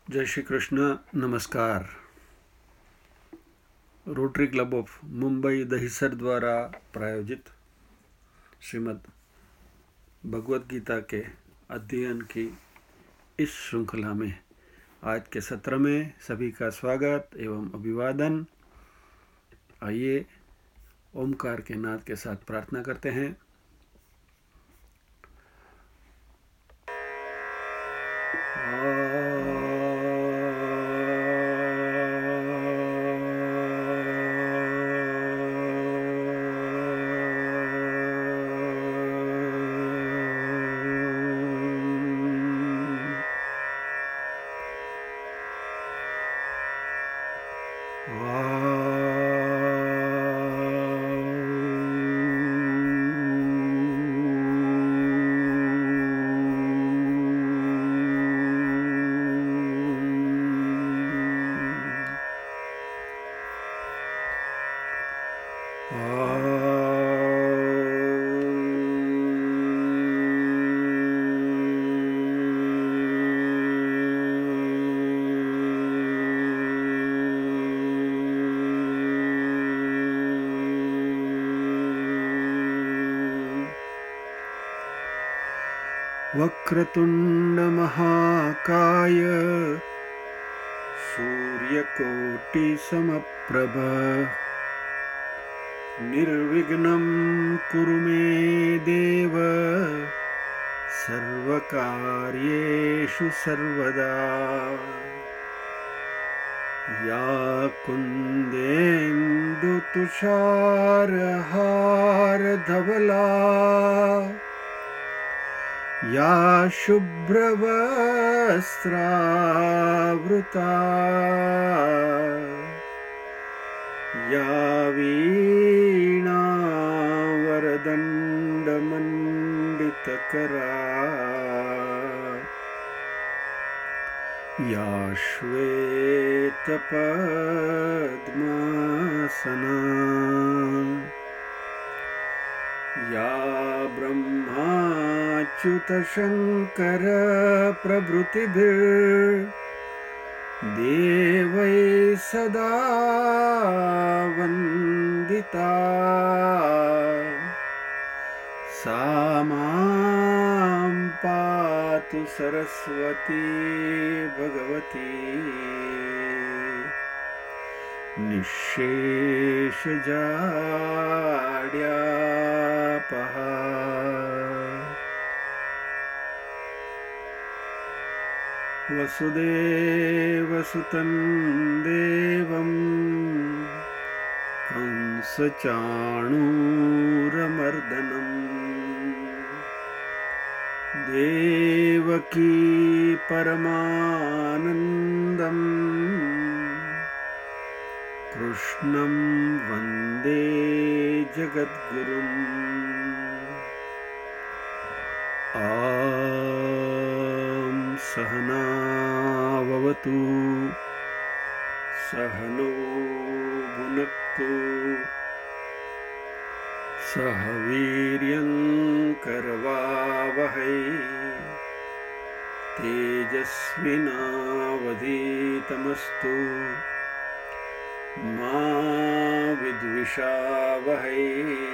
जय श्री कृष्ण। नमस्कार। Rotary club of Mumbai Dahisar द्वारा प्रायोजित श्रीमद् भगवद गीता के अध्ययन की इस श्रृंखला में आज के सत्र में सभी का स्वागत एवं अभिवादन। आइए ओमकार के नाद के साथ प्रार्थना करते हैं। वक्रतुंड महाकाय सूर्यकोटि समप्रभ निर्विघ्नं कुरु मे देव सर्वकार्येषु सर्वदा। या कुन्देन्दु तुषारहारधवला या शुभ्रवस्त्रावृता या वीणावरदण्डमण्डितकरा या श्वेतपद्मासना या ब्रह्माच्युतशङ्कर प्रभृतिभिर्देवैः सदा वन्दिता सा मां पातु सरस्वती भगवती निःशेषजाड्यापहा। वसुदेवसुतं देवं कंसचाणूरमर्दनं देवकी परमानन्दं कृष्णं वन्दे जगद्गुरुम्। सहना भवतु सहनौ भुनक्तु सह वीर्यं करवावहै तेजस्विनावधीतमस्तु मा विद्विषावहै।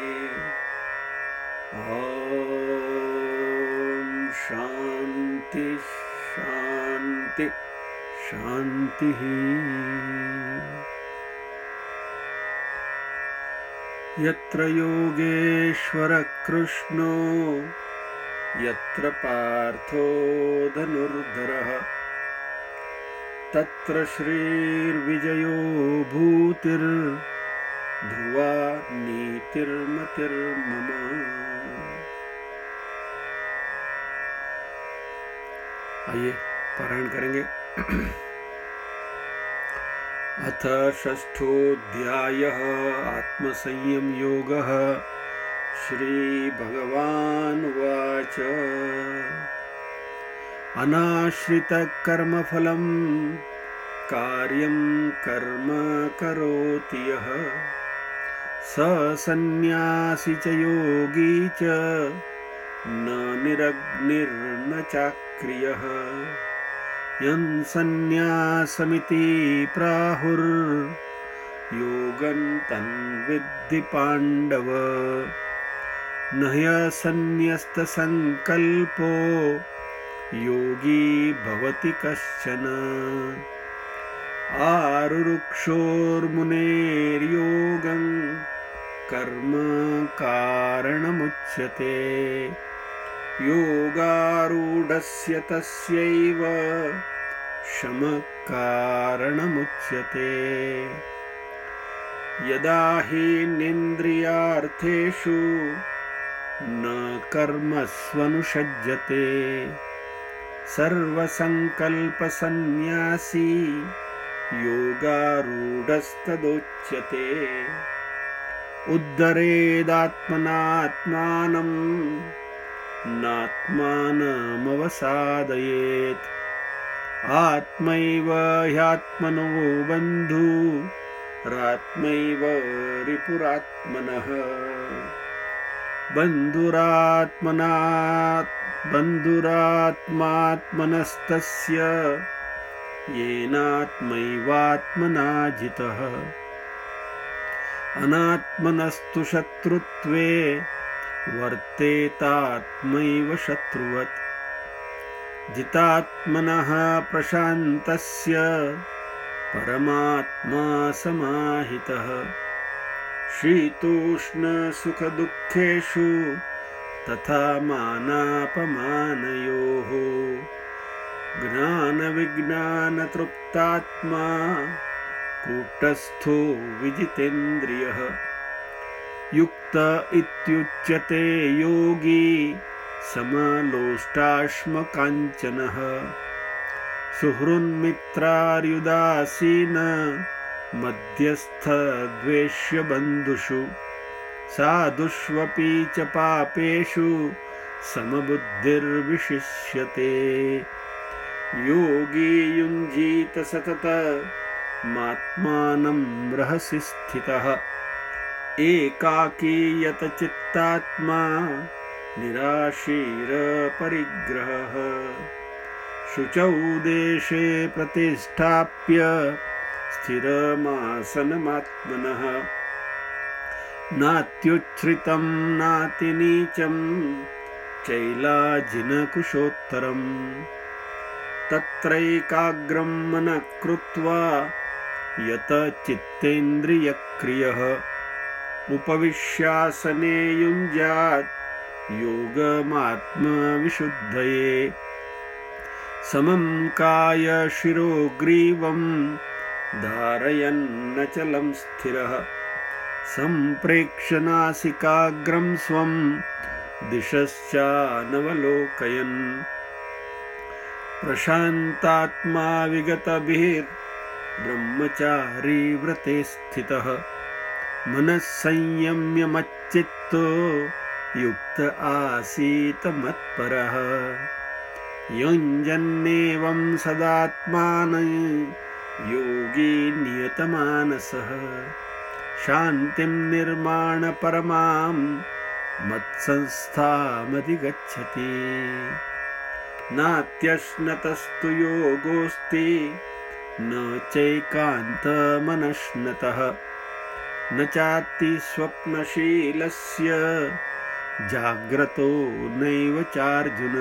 शांति शांति शांति। यत्र योगेश्वर कृष्णो यत्र पार्थो धनुर्धरः तत्र श्रीर्विजयो भूतिर्ध्रुवा नीतिर्मतिर्मम। आइए पारायण करेंगे। अथ षष्ठोऽध्यायः आत्मसंयम योगः। श्री भगवानुवाच अनाश्रितः कर्मफलं कार्यं कर्म करोति यः स सन्न्यासी च योगी च न निरग्निर्न चाक्रियः यं सन्न्यासमिति प्राहुर्योगं तन्विद्धि पाण्डव। न ह्यसन्न्यस्तसङ्कल्पो योगी भवति कश्चन। आरुरुक्षोर्मुनेर्योगं कर्म कारणमुच्यते। योगारूढस्य तस्यैव शमः कारणमुच्यते। यदा हि निन्द्रियार्थेषु न कर्मस्वनुषज्यते सर्वसंकल्पसन्न्यासी योगारूढस्तदोच्यते। उद्धरेदात्मनात्मानं नात्मानमवसादयेत्। आत्मैव ह्यात्मनो बन्धुरात्मैव रिपुरात्मनः। बन्धुरात्मात्मनस्तस्य येनात्मैवात्मना जितः। अनात्मनस्तु शत्रुत्वे वर्तेतात्मैव शत्रुवत्। जितात्मनः प्रशान्तस्य परमात्मा समाहितः। शीतोष्णसुखदुःखेषु तथा मानापमानयोः। ज्ञानविज्ञानतृप्तात्मा कूटस्थो विजितेन्द्रियः। युक्त इत्युच्यते योगी समलोष्टाश्मकाञ्चनः। सुहृन्मित्रार्युदासीन मध्यस्थद्वेष्यबन्धुषु। साधुष्वपि च पापेषु समबुद्धिर्विशिष्यते। योगी युञ्जीत सततमात्मानं रहसि स्थितः। एकाकी यतचित्तात्मा निराशीरपरिग्रहः। शुचौ देशे प्रतिष्ठाप्य स्थिरमासनमात्मनः। नात्युच्छ्रितं नातिनीचं चैलाजिनकुशोत्तरम्। तत्रैकाग्रं मनः कृत्वा यतचित्तेन्द्रियक्रियः। उपविश्यासने युञ्जात् योगमात्मविशुद्धये। समं कायशिरोग्रीवं धारयन्नचलं स्थिरः। सम्प्रेक्ष्य नासिकाग्रं स्वं दिशश्चानवलोकयन्। प्रशान्तात्मा विगतभिर्ब्रह्मचारी व्रते स्थितः। मनः संयम्य मच्चित्तो युक्त आसीत मत्परः। युञ्जन्नेवं सदात्मानं योगी नियतमानसः। शान्तिं निर्माणपरमां मत्संस्थामधिगच्छति। नात्यश्नतस्तु योगोऽस्ति न चैकान्तमनश्नतः। न चाति स्वप्नशीलस्य जाग्रतो नैव चार्जुन।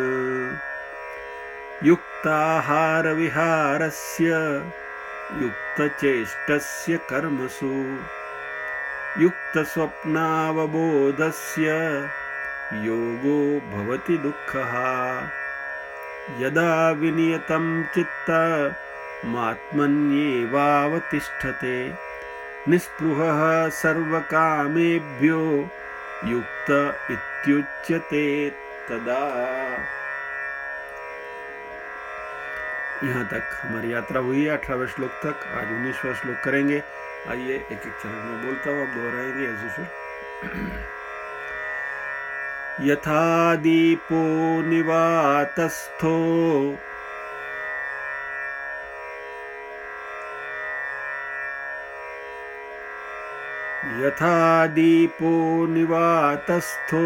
युक्ताहारविहारस्य युक्तचेष्टस्य कर्मसु। युक्तस्वप्नावबोधस्य योगो भवति दुःखः। यदा विनियतं चित्तमात्मन्येवावतिष्ठते। निःस्पृहः सर्वकामेभ्यो युक्त इत्युच्यते तदा। यहाँ तक हमारी यात्रा हुई है 18वें श्लोक तक। आज 19वां श्लोक करेंगे। आइए एक एक चरण में बोलता हूँ, आप दोहराएंगे एज यूजुअल। यथा दीपो निवातस्थो यथा दीपो निवातस्थो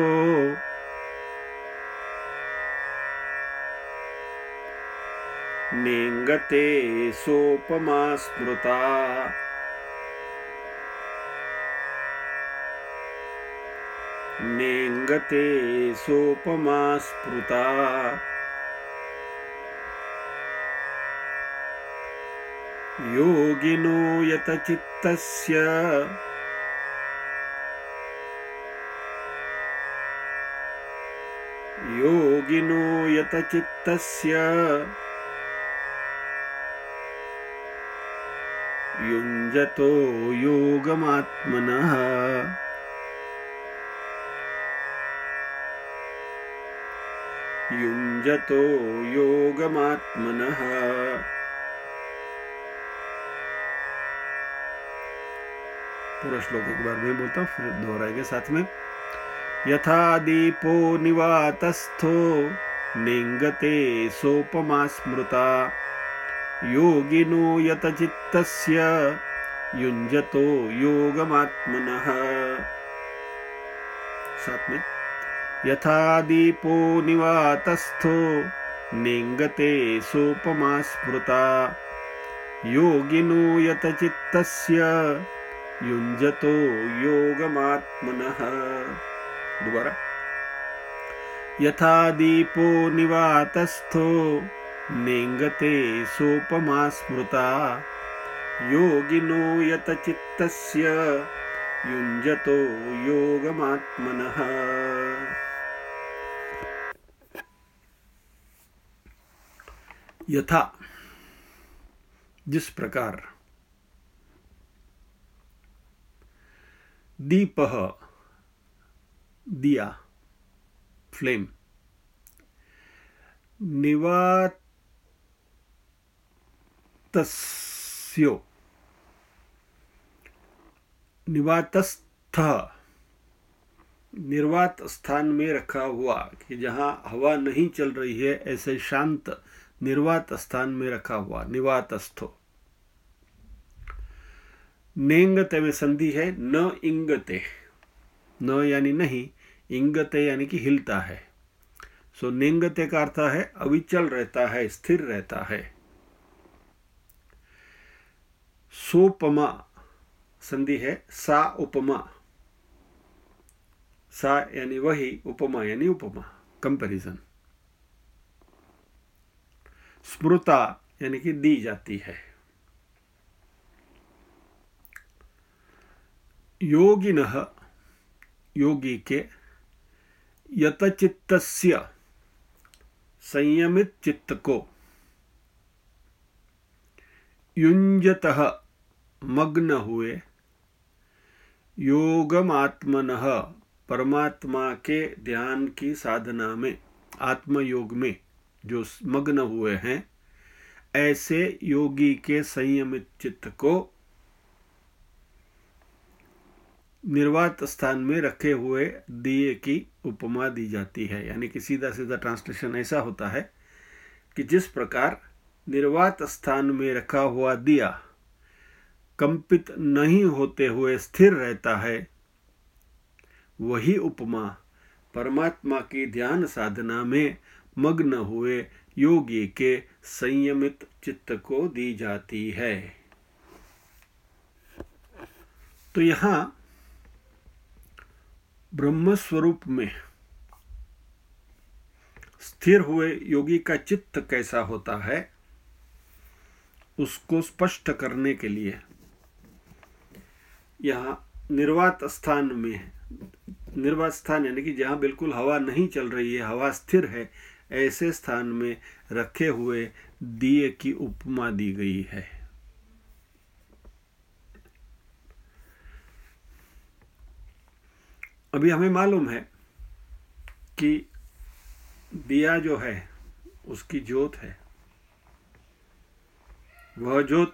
नेङ्गते सोपमा स्मृता। नेङ्गते सोपमा स्मृता। योगिनो यतचित्तस्य योगिनो यतचित्तस्य युञ्जतो योगमात्मनः। युञ्जतो योगमात्मनः। पूरा श्लोक एक बार मैं बोलता हूँ, फिर दोहराएंगे साथ में। यथा दीपो निवातस्थो नेङ्गते सोपमा स्मृता। योगिनो यतचित्तस्य युञ्जतो योगमात्मनः। साथ में। यथा दीपो निवातस्थो नेङ्गते सोपमा स्मृता। योगिनो यतचित्तस्य युञ्जतो योगमात्मनः। दोबारा। यथा दीपो निवातस्थो नेङ्गते सोपमा स्मृता। योगिनो यतचित्तस्य युञ्जतो योगमात्मनः। यथा, जिस प्रकार, दीपः, दिया, फ्लेम, निवातस्यो, निवातस्थ, निर्वात स्थान में रखा हुआ, कि जहां हवा नहीं चल रही है, ऐसे शांत निर्वात स्थान में रखा हुआ, निवातस्थो। नेंगते में संधि है, न इंगते, न यानी नहीं, इंगते यानी कि हिलता है। सो नेंगते का अर्थ है अविचल रहता है, स्थिर रहता है। सोपमा संधि है, सा उपमा, सा यानी वही, उपमा यानी उपमा, कंपैरिजन। स्मृता यानी कि दी जाती है। योगिनः, योगी के, यतचित्तस्य, संयमित चित्त को, युञ्जतः, मग्न हुए, योगमात्मनः, परमात्मा के ध्यान की साधना में, आत्मयोग में जो मग्न हुए हैं, ऐसे योगी के संयमित चित्त को निर्वात स्थान में रखे हुए दिए की उपमा दी जाती है। यानी कि सीधा सीधा ट्रांसलेशन ऐसा होता है कि जिस प्रकार निर्वात स्थान में रखा हुआ दिया कंपित नहीं होते हुए स्थिर रहता है, वही उपमा परमात्मा की ध्यान साधना में मग्न हुए योगी के संयमित चित्त को दी जाती है। तो यहां ब्रह्म स्वरूप में स्थिर हुए योगी का चित्त कैसा होता है, उसको स्पष्ट करने के लिए यहाँ निर्वात स्थान में, निर्वात स्थान यानी कि जहाँ बिल्कुल हवा नहीं चल रही है, हवा स्थिर है, ऐसे स्थान में रखे हुए दिए की उपमा दी गई है। अभी हमें मालूम है कि दिया जो है उसकी ज्योत है, वह ज्योत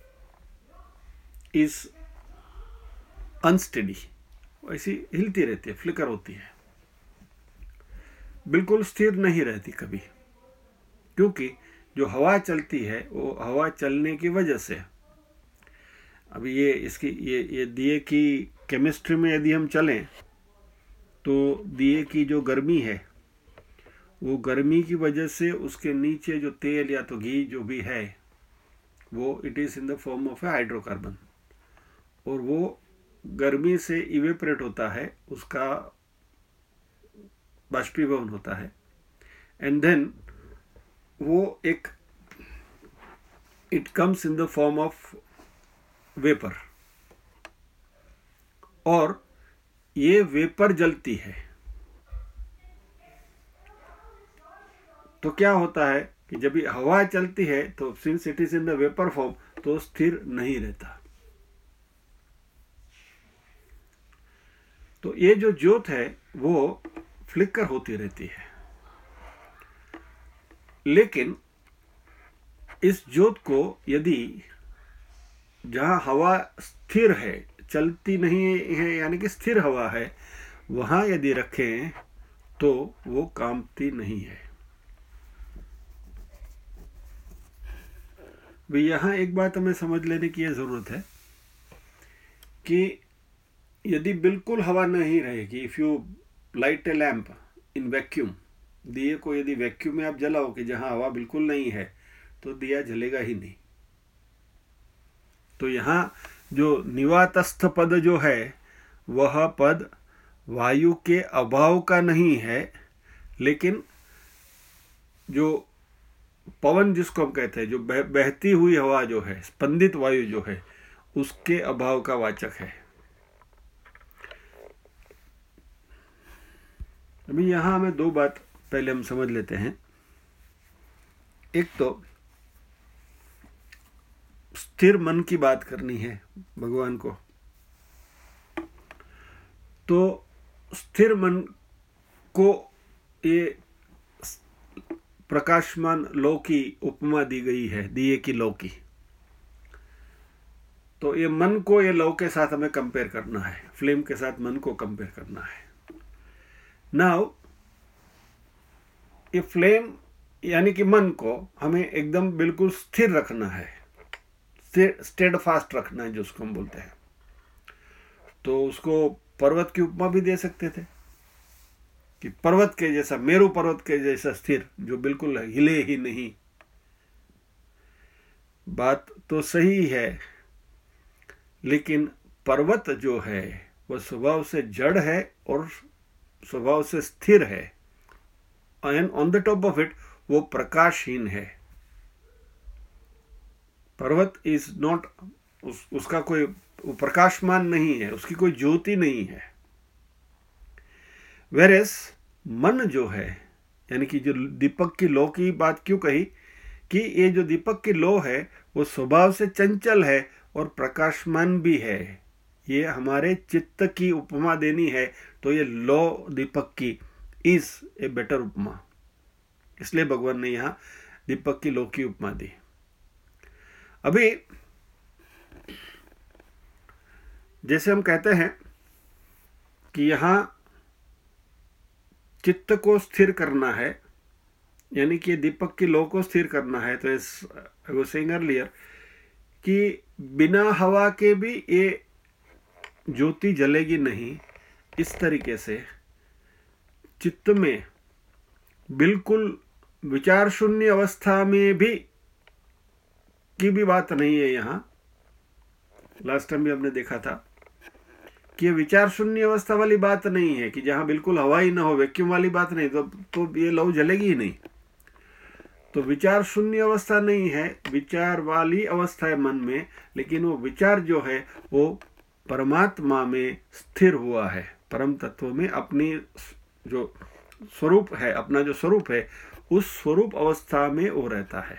इज अनस्टेडी, ऐसी हिलती रहती है, फ्लिकर होती है, बिल्कुल स्थिर नहीं रहती कभी, क्योंकि जो हवा चलती है वो हवा चलने की वजह से। अभी ये इसकी ये दिए की केमिस्ट्री में यदि हम चलें तो दिए की जो गर्मी है वो गर्मी की वजह से उसके नीचे जो तेल या तो घी जो भी है वो it is in the form of a hydrocarbon, और वो गर्मी से इवेपरेट होता है, उसका बाष्पीभवन होता है, एंड देन वो एक it comes in the form of vapour, और ये वेपर जलती है। तो क्या होता है कि जब ये हवा चलती है तो since it is in the vapour form तो स्थिर नहीं रहता। तो ये जो ज्योत है वो फ्लिकर होती रहती है, लेकिन इस ज्योत को यदि जहां हवा स्थिर है, चलती नहीं है, यानी कि स्थिर हवा है, वहां यदि रखें तो वो कांपती नहीं है। भी यहां एक बात हमें समझ लेने की जरूरत है कि यदि बिल्कुल हवा नहीं रहेगी, if you light a lamp in vacuum, दिए को यदि वैक्यूम में आप जलाओ कि जहां हवा बिल्कुल नहीं है, तो दिया जलेगा ही नहीं। तो यहां जो निवातस्थ पद जो है वह पद वायु के अभाव का नहीं है, लेकिन जो पवन जिसको हम कहते हैं, जो बहती हुई हवा जो है, स्पंदित वायु जो है, उसके अभाव का वाचक है। अभी यहां हमें दो बात पहले हम समझ लेते हैं। एक तो स्थिर मन की बात करनी है भगवान को, तो स्थिर मन को ये प्रकाशमान लौ की उपमा दी गई है, दिए की लौ की। तो ये मन को ये लौ के साथ हमें कंपेयर करना है, फ्लेम के साथ मन को कंपेयर करना है। नाउ ये फ्लेम यानी कि मन को हमें एकदम बिल्कुल स्थिर रखना है, स्टेड फास्ट रखना है, जो उसको हम बोलते हैं। तो उसको पर्वत की उपमा भी दे सकते थे कि पर्वत के जैसा, मेरू पर्वत के जैसा स्थिर, जो बिल्कुल हिले ही नहीं। बात तो सही है, लेकिन पर्वत जो है वह स्वभाव से जड़ है और स्वभाव से स्थिर है, and on the top of it वो प्रकाशहीन है। पर्वत इज नॉट, उसका कोई प्रकाशमान नहीं है, उसकी कोई ज्योति नहीं है। वेरेस मन जो है, यानी कि जो दीपक की लौ की बात क्यों कही कि ये जो दीपक की लौ है वो स्वभाव से चंचल है और प्रकाशमान भी है। ये हमारे चित्त की उपमा देनी है, तो ये लौ दीपक की इज ए बेटर उपमा, इसलिए भगवान ने यहां दीपक की लौ की उपमा दी। अभी जैसे हम कहते हैं कि यहां चित्त को स्थिर करना है, यानी कि दीपक की लौ को स्थिर करना है, तो इस आई वाज सेइंग अर्लियर कि बिना हवा के भी ये ज्योति जलेगी नहीं। इस तरीके से चित्त में बिल्कुल विचार शून्य अवस्था में भी की भी बात नहीं है। यहाँ लास्ट टाइम भी हमने देखा था कि विचार शून्य अवस्था वाली बात नहीं है कि जहां बिल्कुल हवा ही ना हो, वैक्यूम वाली बात नहीं, तो ये लौ जलेगी ही नहीं। तो विचार शून्य अवस्था नहीं है, विचार वाली अवस्था है मन में, लेकिन वो विचार जो है वो परमात्मा में स्थिर हुआ है, परम तत्व में अपनी जो स्वरूप है, अपना जो स्वरूप है, उस स्वरूप अवस्था में वो रहता है।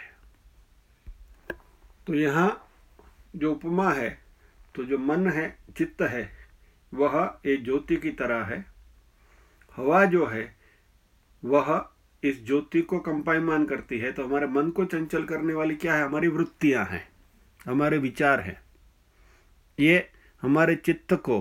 तो यहाँ जो उपमा है, तो जो मन है, चित्त है, वह एक ज्योति की तरह है। हवा जो है वह इस ज्योति को कंपायमान करती है। तो हमारे मन को चंचल करने वाली क्या है? हमारी वृत्तियां हैं, हमारे विचार हैं। ये हमारे चित्त को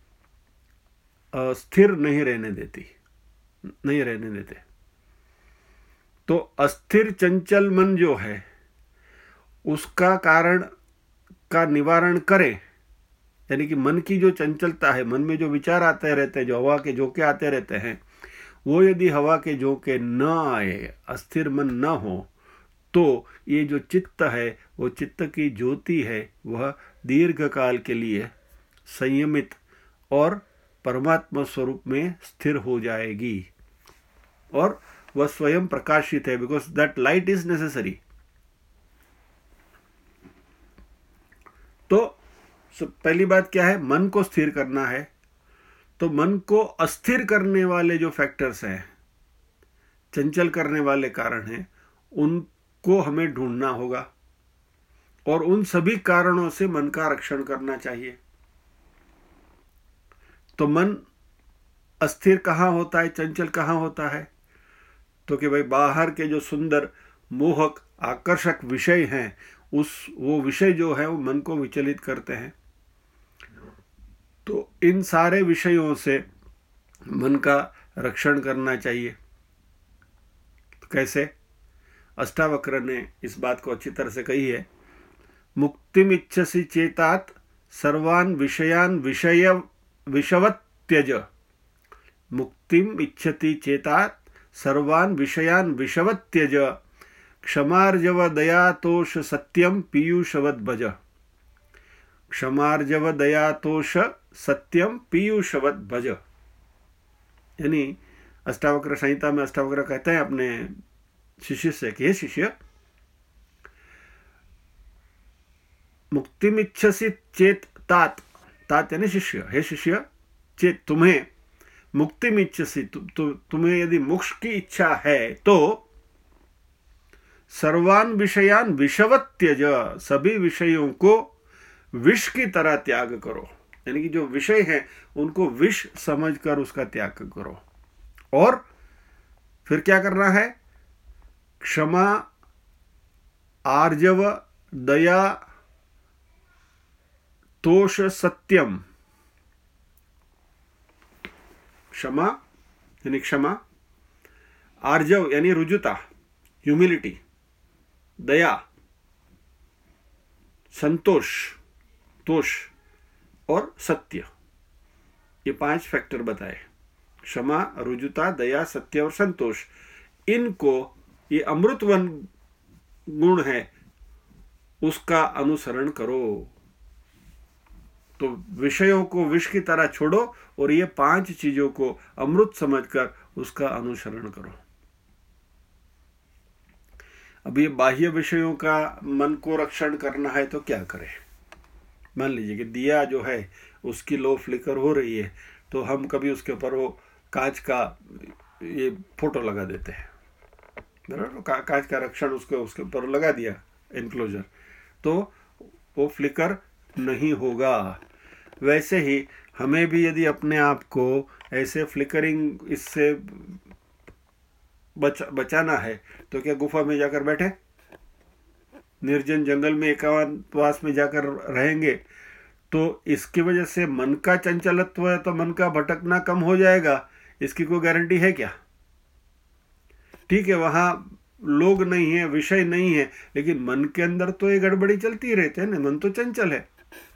स्थिर नहीं रहने देते। तो अस्थिर चंचल मन जो है उसका कारण का निवारण करें, यानी कि मन की जो चंचलता है, मन में जो विचार आते रहते हैं, जो हवा के झोंके आते रहते हैं, वो यदि हवा के झोंके न आए, अस्थिर मन न हो, तो ये जो चित्त है, वो चित्त की ज्योति है, वह दीर्घ काल के लिए संयमित और परमात्मा स्वरूप में स्थिर हो जाएगी और वह स्वयं प्रकाशित है, because that light is necessary. तो पहली बात क्या है, मन को स्थिर करना है। तो मन को अस्थिर करने वाले जो फैक्टर्स हैं, चंचल करने वाले कारण हैं, उनको हमें ढूंढना होगा और उन सभी कारणों से मन का रक्षण करना चाहिए। तो मन अस्थिर कहाँ होता है, चंचल कहाँ होता है? तो कि भाई बाहर के जो सुंदर मोहक आकर्षक विषय हैं, वो विषय जो है वो मन को विचलित करते हैं। तो इन सारे विषयों से मन का रक्षण करना चाहिए। तो कैसे? अष्टावक्र ने इस बात को अच्छी तरह से कही है। मुक्तिम इच्छसि चेतात सर्वान विषयान विषवत् त्यज। मुक्तिम इच्छति चेतात सर्वान विषयान विषवत् त्यज। क्षमार्जव दयातोष सत्यम पीयूषवत् भज। क्षमार्जव दयातोष सत्यम पीयूषवत् भज। यानी अष्टावक्र संहिता में अष्टावक्र कहते हैं अपने शिष्य से कि हे शिष्य, मुक्तिमिच्छसि चेत तात, तात यानी शिष्य, हे शिष्य, चेत तुम्हें मुक्तिमिच्छसि, तुम्हें यदि मोक्ष की इच्छा है तो सर्वान विषयान विषवत् त्यज, सभी विषयों को विष की तरह त्याग करो। यानी कि जो विषय हैं उनको विष समझकर उसका त्याग करो। और फिर क्या करना है? क्षमा, आर्जव, दया, तोष, सत्यम। क्षमा यानी क्षमा, आर्जव यानी रुजुता, ह्यूमिलिटी, दया, संतोष, तोष और सत्य। ये 5 फैक्टर बताए। क्षमा, रुजुता, दया, सत्य और संतोष। इनको, ये अमृतवन गुण है, उसका अनुसरण करो। तो विषयों को विष की तरह छोड़ो और ये 5 चीजों को अमृत समझकर उसका अनुसरण करो। अब ये बाह्य विषयों का मन को रक्षण करना है तो क्या करें? मान लीजिए कि दिया जो है उसकी लो फ्लिकर हो रही है, तो हम कभी उसके ऊपर वो कांच का ये फोटो लगा देते हैं, बराबर? कांच का रक्षण उसके ऊपर लगा दिया, एनक्लोजर, तो वो फ्लिकर नहीं होगा। वैसे ही हमें भी यदि अपने आप को ऐसे फ्लिकरिंग इससे बचाना है तो क्या गुफा में जाकर बैठे, निर्जन जंगल में एकांतवास में जाकर रहेंगे? तो इसकी वजह से मन का चंचलत्व है तो मन का भटकना कम हो जाएगा, इसकी कोई गारंटी है क्या? ठीक है, वहां लोग नहीं है, विषय नहीं है, लेकिन मन के अंदर तो ये गड़बड़ी चलती रहती है ना, मन तो चंचल है।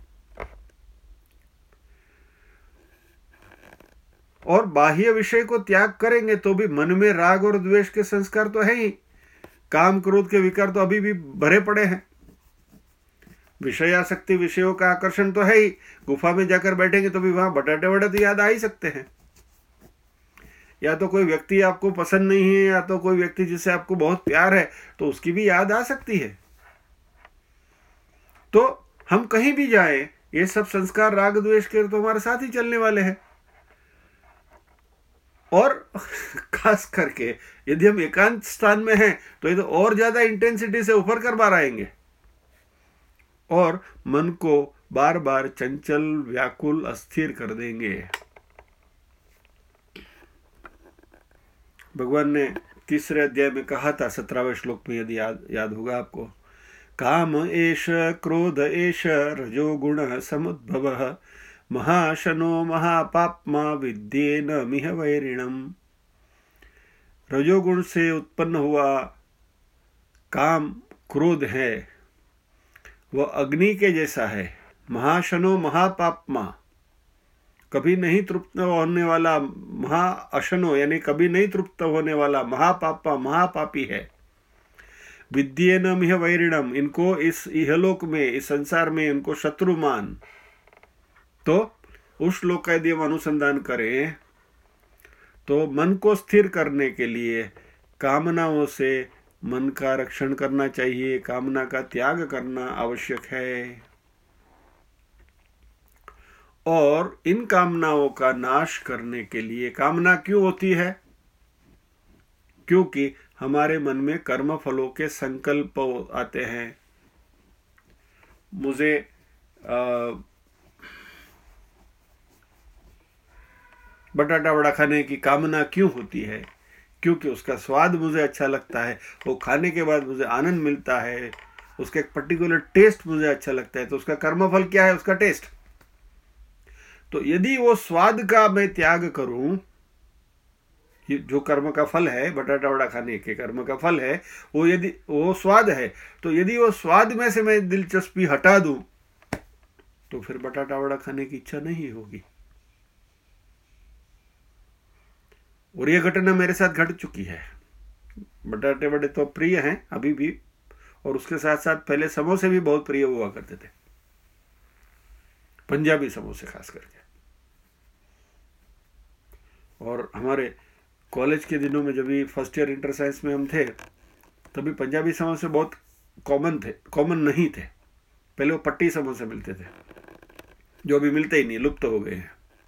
और बाह्य विषय को त्याग करेंगे तो भी मन में राग और द्वेष के संस्कार तो है ही, काम क्रोध के विकार तो अभी भी भरे पड़े हैं, विषयासक्ति, विषयों का आकर्षण तो है ही। गुफा में जाकर बैठेंगे तो भी वहां बटाटे वटाटे याद आ ही सकते हैं, या तो कोई व्यक्ति आपको पसंद नहीं है, या तो कोई व्यक्ति जिससे आपको बहुत प्यार है तो उसकी भी याद आ सकती है। तो हम कहीं भी जाएं, ये सब संस्कार राग द्वेष के तो हमारे साथ ही चलने वाले हैं। और खास करके यदि हम एकांत स्थान में हैं तो ये तो और ज्यादा इंटेंसिटी से उभर कर बाहर आएंगे और मन को बार बार चंचल, व्याकुल, अस्थिर कर देंगे। भगवान ने 3रे अध्याय में कहा था, 17वें श्लोक में, यदि याद होगा आपको, काम एष क्रोध एष रजोगुण समुद्भवः महाशनो महापाप्मा विद्येन मिह वैरिणम। रजोगुण से उत्पन्न हुआ काम, क्रोध है, वह अग्नि के जैसा है। महाशनो महापाप्मा, कभी नहीं तृप्त होने वाला महा अशनो यानी कभी नहीं तृप्त होने वाला महापापी है। विद्येनम यह वैरिणम, इनको इस इहलोक में, इस संसार में इनको शत्रु मान। तो उस श्लोक का यदि हम अनुसंधान करें तो मन को स्थिर करने के लिए कामनाओं से मन का रक्षण करना चाहिए, कामना का त्याग करना आवश्यक है। और इन कामनाओं का नाश करने के लिए, कामना क्यों होती है? क्योंकि हमारे मन में कर्म फलों के संकल्प आते हैं। मुझे बटाटा वड़ा खाने की कामना क्यों होती है? क्योंकि उसका स्वाद मुझे अच्छा लगता है, वो खाने के बाद मुझे आनंद मिलता है, उसका एक पर्टिकुलर टेस्ट मुझे अच्छा लगता है। तो उसका कर्मफल क्या है? उसका टेस्ट। तो यदि वो स्वाद का मैं त्याग करूं, जो कर्म का फल है, बटाटा वड़ा खाने के कर्म का फल है, वो यदि वो स्वाद है, तो यदि वो स्वाद में से मैं दिलचस्पी हटा दूं तो फिर बटाटा वड़ा खाने की इच्छा नहीं होगी। और यह घटना मेरे साथ घट चुकी है। बटाटे वड़े तो प्रिय हैं अभी भी, और उसके साथ साथ पहले समोसे भी बहुत प्रिय हुआ करते थे, पंजाबी समोसे खास करके। और हमारे कॉलेज के दिनों में जब भी फर्स्ट ईयर इंटर साइंस में हम थे, तभी पंजाबी समोसे बहुत कॉमन नहीं थे। पहले वो पट्टी समोसे मिलते थे, जो अभी मिलते ही नहीं, लुप्त हो गए हैं।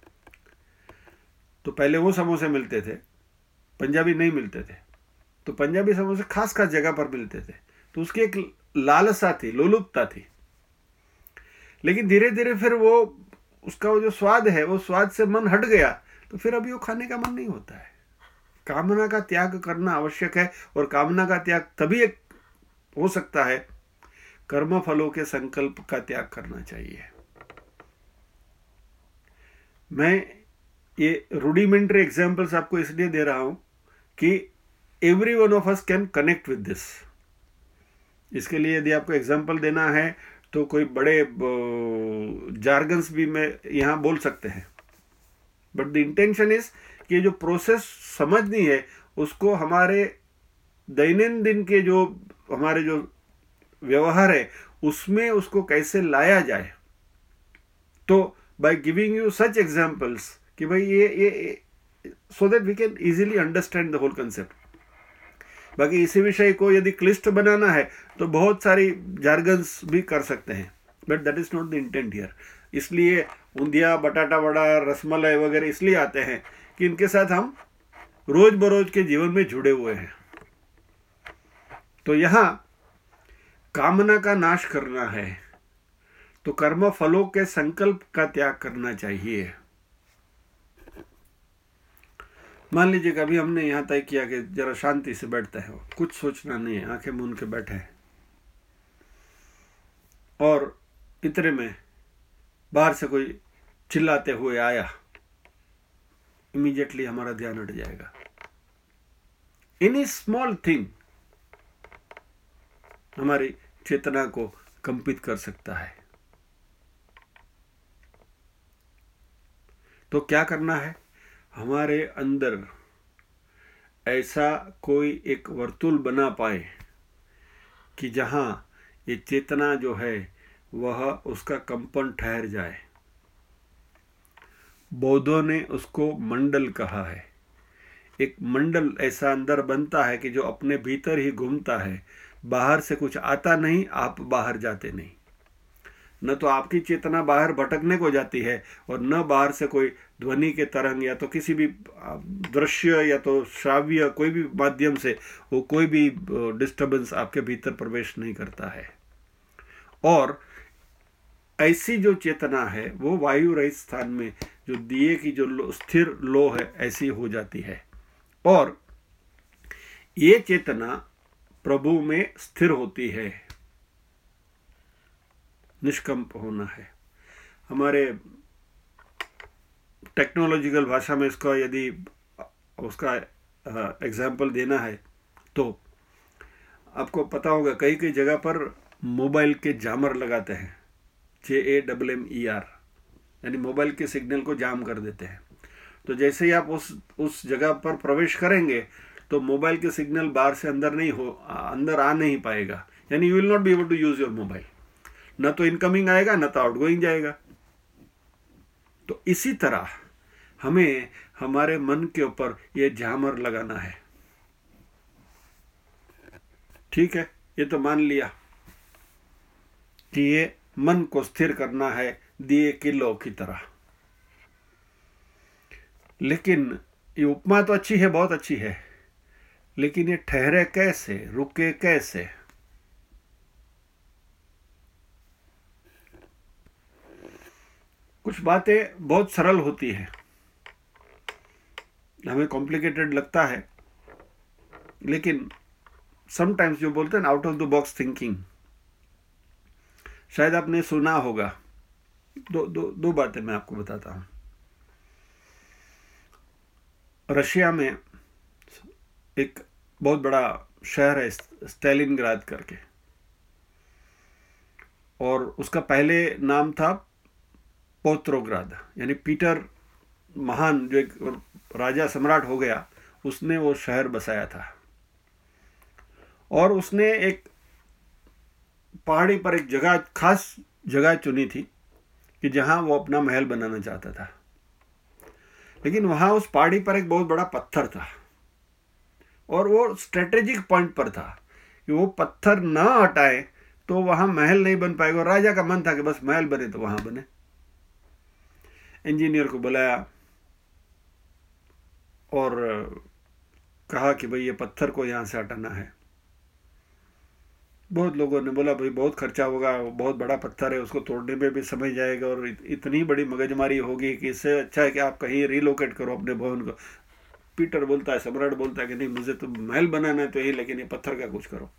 तो पहले वो समोसे मिलते थे, पंजाबी नहीं मिलते थे। तो पंजाबी समोसे खास खास जगह पर मिलते थे, तो उसकी एक लालसा थी, लोलुपता थी। लेकिन धीरे धीरे फिर वो उसका वो जो स्वाद है, वो स्वाद से मन हट गया, तो फिर अभी वो खाने का मन नहीं होता है। कामना का त्याग करना आवश्यक है, और कामना का त्याग तभी हो सकता है, कर्म फलों के संकल्प का त्याग करना चाहिए। मैं ये रूडिमेंट्री एग्जाम्पल्स आपको इसलिए दे रहा हूं कि every one of us can connect with this. इसके लिए यदि आपको एग्जाम्पल देना है तो कोई बड़े जार्गन्स भी मैं यहां बोल सकते हैं, बट द इंटेंशन इज कि जो प्रोसेस समझनी है उसको हमारे दैनंदिन के जो हमारे जो व्यवहार है उसमें उसको कैसे लाया जाए। तो by giving you such examples कि भाई ये so that we can easily understand the whole concept. बाकी इसी विषय को यदि क्लिष्ट बनाना है तो बहुत सारी जार्गन्स भी कर सकते हैं, but that is not the intent here. इसलिए ऊंधिया, बटाटा वड़ा, रसमलाई वगैरह इसलिए आते हैं कि इनके साथ हम रोज बरोज के जीवन में जुड़े हुए हैं। तो यहां कामना का नाश करना है तो कर्म फलों के संकल्प का त्याग करना चाहिए। मान लीजिए कि अभी हमने यहां तय किया कि जरा शांति से बैठते हैं, कुछ सोचना नहीं है, आंखें मूंद के बैठे हैं, और इतने में बाहर से कोई चिल्लाते हुए आया, इमीडिएटली हमारा ध्यान हट जाएगा। एनी स्मॉल थिंग हमारी चेतना को कंपित कर सकता है। तो क्या करना है? हमारे अंदर ऐसा कोई एक वर्तुल बना पाए कि जहां ये चेतना जो है वह उसका कंपन ठहर जाए। बौद्धों ने उसको मंडल कहा है। एक मंडल ऐसा अंदर बनता है कि जो अपने भीतर ही घूमता है, बाहर से कुछ आता नहीं, आप बाहर जाते नहीं। न तो आपकी चेतना बाहर भटकने को जाती है, और न बाहर से कोई ध्वनि के तरंग या तो किसी भी दृश्य या तो श्राव्य कोई भी माध्यम से वो कोई भी डिस्टर्बेंस आपके भीतर प्रवेश नहीं करता है। और ऐसी जो चेतना है वो वायु रहित स्थान में जो दिए की जो स्थिर लो है ऐसी हो जाती है, और ये चेतना प्रभु में स्थिर होती है। निष्कंप होना है। हमारे टेक्नोलॉजिकल भाषा में इसका यदि उसका एग्जाम्पल देना है तो आपको पता होगा कई कई जगह पर मोबाइल के जामर लगाते हैं, JAMMER, यानी मोबाइल के सिग्नल को जाम कर देते हैं। तो जैसे ही आप उस जगह पर प्रवेश करेंगे तो मोबाइल के सिग्नल बाहर से अंदर आ नहीं पाएगा, यानी you will not be able to use your mobile. न तो इनकमिंग आएगा न तो आउटगोइंग जाएगा। तो इसी तरह हमें हमारे मन के ऊपर ये झामर लगाना है। ठीक है, ये तो मान लिया कि ये मन को स्थिर करना है दिए किलो की तरह। लेकिन ये उपमा तो अच्छी है, बहुत अच्छी है, लेकिन ये ठहरे कैसे, रुके कैसे? कुछ बातें बहुत सरल होती हैं, हमें कॉम्प्लिकेटेड लगता है, लेकिन समटाइम्स जो बोलते हैं ना, out of the box thinking, शायद आपने सुना होगा। दो बातें मैं आपको बताता हूं। रशिया में एक बहुत बड़ा शहर है स्टालिनग्राद करके, और उसका पहले नाम था पेट्रोग्राद, यानी पीटर महान जो एक राजा सम्राट हो गया, उसने वो शहर बसाया था। और उसने एक पहाड़ी पर एक जगह, खास जगह चुनी थी कि जहां वो अपना महल बनाना चाहता था। लेकिन वहां उस पहाड़ी पर एक बहुत बड़ा पत्थर था, और वो स्ट्रेटेजिक पॉइंट पर था कि वो पत्थर ना हटाए तो वहां महल नहीं बन पाएगा। और राजा का मन था कि बस महल बने तो वहां बने। इंजीनियर को बुलाया और कहा कि भाई ये पत्थर को यहां से हटाना है। बहुत लोगों ने बोला भाई बहुत खर्चा होगा, बहुत बड़ा पत्थर है, उसको तोड़ने में भी समय जाएगा और इतनी बड़ी मगजमारी होगी कि इससे अच्छा है कि आप कहीं रिलोकेट करो अपने भवन को। पीटर बोलता है, सम्राट बोलता है कि नहीं, मुझे तो महल बनाना है तो यही, लेकिन ये पत्थर का कुछ करो।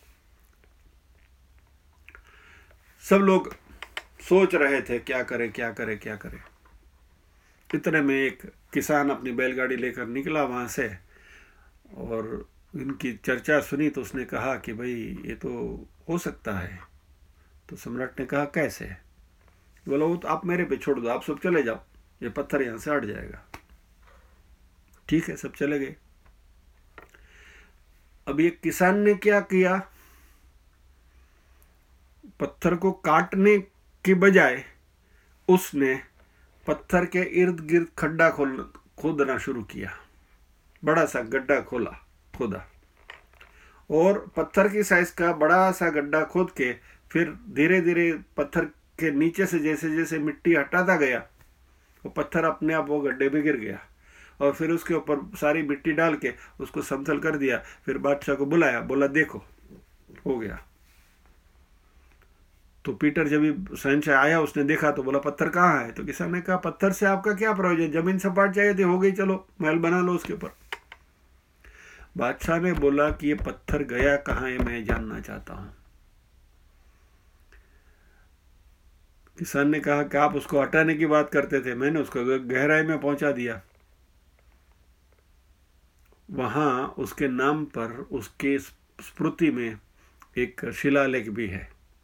सब लोग सोच रहे थे क्या करें क्या करें क्या करें। इतने में एक किसान अपनी बैलगाड़ी लेकर निकला वहां से, और इनकी चर्चा सुनी तो उसने कहा कि भाई ये तो हो सकता है। तो सम्राट ने कहा कैसे? बोला वो तो आप मेरे पे छोड़ दो, आप सब चले जाओ, ये पत्थर यहां से हट जाएगा। ठीक है, सब चले गए। अब ये किसान ने क्या किया, पत्थर को काटने के बजाय उसने पत्थर के इर्द गिर्द खड्डा खोदना शुरू किया। बड़ा सा गड्ढा खोदा, और पत्थर की साइज का बड़ा सा गड्ढा खोद के फिर धीरे धीरे पत्थर के नीचे से जैसे जैसे मिट्टी हटाता गया, वो पत्थर अपने आप वो गड्ढे में गिर गया। और फिर उसके ऊपर सारी मिट्टी डाल के उसको समतल कर दिया। फिर बादशाह को बुलाया, बोला देखो हो गया। तो पीटर जब भी शहंशाह आया, उसने देखा तो बोला पत्थर कहाँ है? तो किसान ने कहा पत्थर से आपका क्या प्रयोजन, जमीन सपाट चाहिए थी, हो गई, चलो महल बना लो उसके ऊपर। बादशाह ने बोला कि ये पत्थर गया कहाँ है, मैं जानना चाहता हूं। किसान ने कहा कि आप उसको हटाने की बात करते थे, मैंने उसको गहराई में पहुंचा दिया। वहां उसके नाम पर, उसके स्मृति में एक शिलालेख भी है।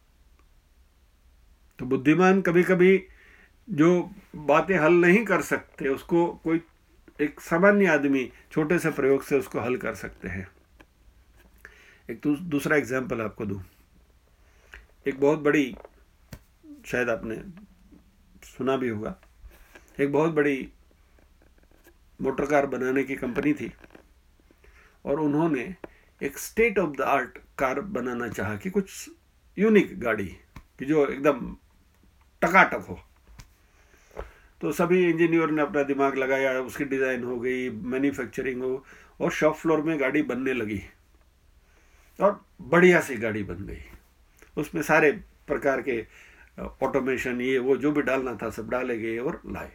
तो बुद्धिमान कभी कभी जो बातें हल नहीं कर सकते, उसको कोई एक सामान्य आदमी छोटे से प्रयोग से उसको हल कर सकते हैं। एक दूसरा एग्जाम्पल आपको दूं। एक बहुत बड़ी, शायद आपने सुना भी होगा, एक बहुत बड़ी मोटर कार बनाने की कंपनी थी, और उन्होंने एक state of the art car बनाना चाहा कि कुछ यूनिक गाड़ी कि जो एकदम टकाटक हो। तो सभी इंजीनियर ने अपना दिमाग लगाया, उसकी डिज़ाइन हो गई, मैन्युफैक्चरिंग हो, और शॉप फ्लोर में गाड़ी बनने लगी, और बढ़िया सी गाड़ी बन गई। उसमें सारे प्रकार के ऑटोमेशन, ये वो जो भी डालना था सब डाले गए और लाए।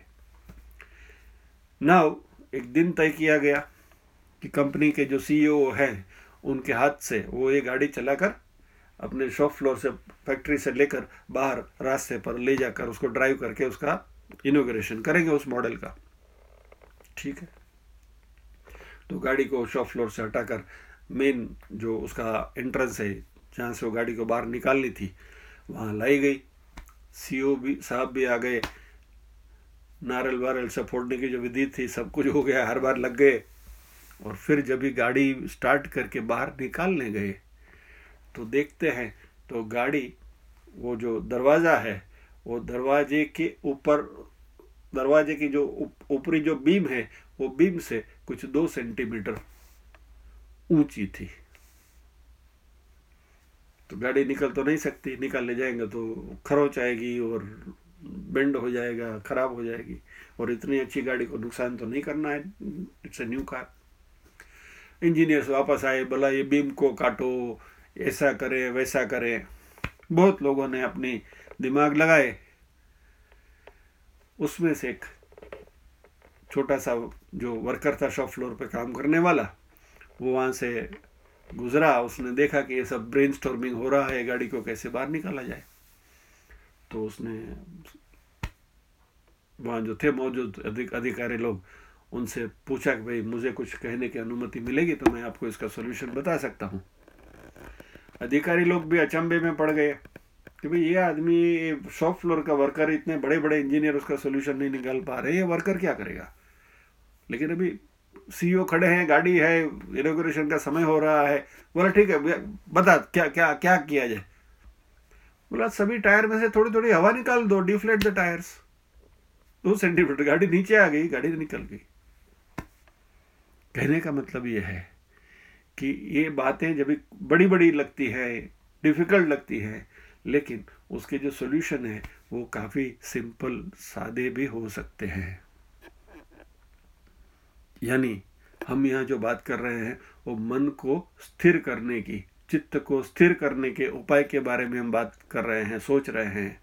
नाउ एक दिन तय किया गया कि कंपनी के जो सीईओ हैं, उनके हाथ से वो ये गाड़ी चलाकर अपने शॉप फ्लोर से, फैक्ट्री से लेकर बाहर रास्ते पर ले जाकर उसको ड्राइव करके उसका इनॉग्रेशन करेंगे उस मॉडल का। ठीक है, तो गाड़ी को शॉप फ्लोर से हटाकर मेन जो उसका एंट्रेंस है, जहाँ से वो गाड़ी को बाहर निकालनी थी, वहाँ लाई गई। सीईओ भी साहब भी आ गए, नारल वारल सब फोड़ने की जो विधि थी सब कुछ हो गया, हर बार लग गए। और फिर जब भी गाड़ी स्टार्ट करके बाहर निकालने गए तो देखते हैं तो गाड़ी, वो जो दरवाज़ा है, वो दरवाजे के ऊपर, दरवाजे की जो ऊपरी जो बीम है, वो बीम से कुछ 2 सेंटीमीटर ऊंची थी। तो गाड़ी निकल तो नहीं सकती, निकालने जाएंगे तो खरोच आएगी और बेंड हो जाएगा, खराब हो जाएगी। और इतनी अच्छी गाड़ी को नुकसान तो नहीं करना है, it's a new car. Engineers वापस आए, बोला ये बीम को काटो, ऐसा करें वैसा करें। बहुत लोगों ने अपनी दिमाग लगाए। उसमें से एक छोटा सा जो वर्कर था शॉप फ्लोर पे काम करने वाला, वो वहाँ से गुजरा। उसने देखा कि ये सब ब्रेनस्टॉर्मिंग हो रहा है, गाड़ी को कैसे बाहर निकाला जाए। तो उसने वहाँ जो थे मौजूद अधिकारी लोग, उनसे पूछा कि भाई मुझे कुछ कहने की अनुमति मिलेगी तो मैं आपको इसका सोल्यूशन बता सकता हूँ। अधिकारी लोग भी अचंभे में पड़ गए कि भाई ये आदमी शॉप फ्लोर का वर्कर, इतने बड़े बड़े इंजीनियर उसका सोल्यूशन नहीं निकाल पा रहे, ये वर्कर क्या करेगा। लेकिन अभी सीईओ खड़े हैं, गाड़ी है, इनॉग्रेशन का समय हो रहा है। बोला ठीक है बता क्या क्या क्या किया जाए। बोला सभी टायर में से थोड़ी थोड़ी हवा निकाल दो, डिफ्लेट द टायर्स। 2 सेंटीमीटर गाड़ी नीचे आ गई, गाड़ी निकल गई। कहने का मतलब ये है कि ये बातें जब बड़ी बड़ी लगती है, डिफिकल्ट लगती है, लेकिन उसके जो सॉल्यूशन है वो काफ़ी सिंपल सादे भी हो सकते हैं। यानी हम यहाँ जो बात कर रहे हैं वो मन को स्थिर करने की, चित्त को स्थिर करने के उपाय के बारे में हम बात कर रहे हैं, सोच रहे हैं।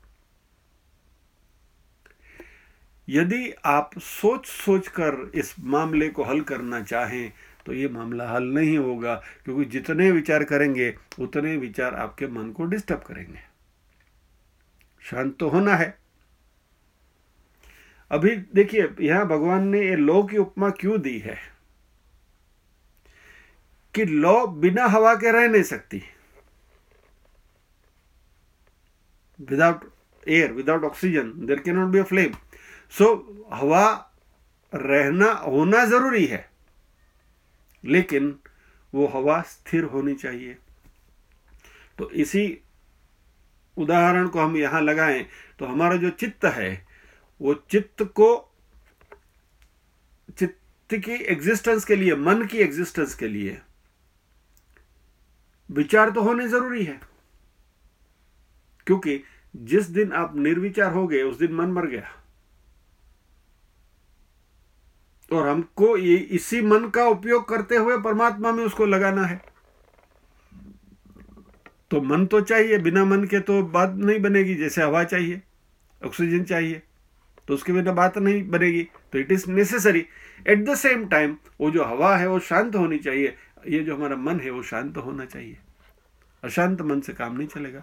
यदि आप सोच सोच कर इस मामले को हल करना चाहें तो ये मामला हल नहीं होगा, क्योंकि जितने विचार करेंगे उतने विचार आपके मन को डिस्टर्ब करेंगे। शांत तो होना है। अभी देखिए यहां भगवान ने ये लौ की उपमा क्यों दी है कि लौ बिना हवा के रह नहीं सकती। Without air, without oxygen there can not be a flame. So हवा रहना होना जरूरी है, लेकिन वो हवा स्थिर होनी चाहिए। तो इसी उदाहरण को हम यहां लगाएं तो हमारा जो चित्त है वो चित्त की एग्जिस्टेंस के लिए, मन की एग्जिस्टेंस के लिए विचार तो होने जरूरी है। क्योंकि जिस दिन आप निर्विचार हो गए उस दिन मन मर गया। और हमको ये इसी मन का उपयोग करते हुए परमात्मा में उसको लगाना है। तो मन तो चाहिए, बिना मन के तो बात नहीं बनेगी। जैसे हवा चाहिए, ऑक्सीजन चाहिए, तो उसके बिना बात नहीं बनेगी। तो it is necessary. At the same time वो जो हवा है वो शांत होनी चाहिए, ये जो हमारा मन है वो शांत होना चाहिए। अशांत मन से काम नहीं चलेगा।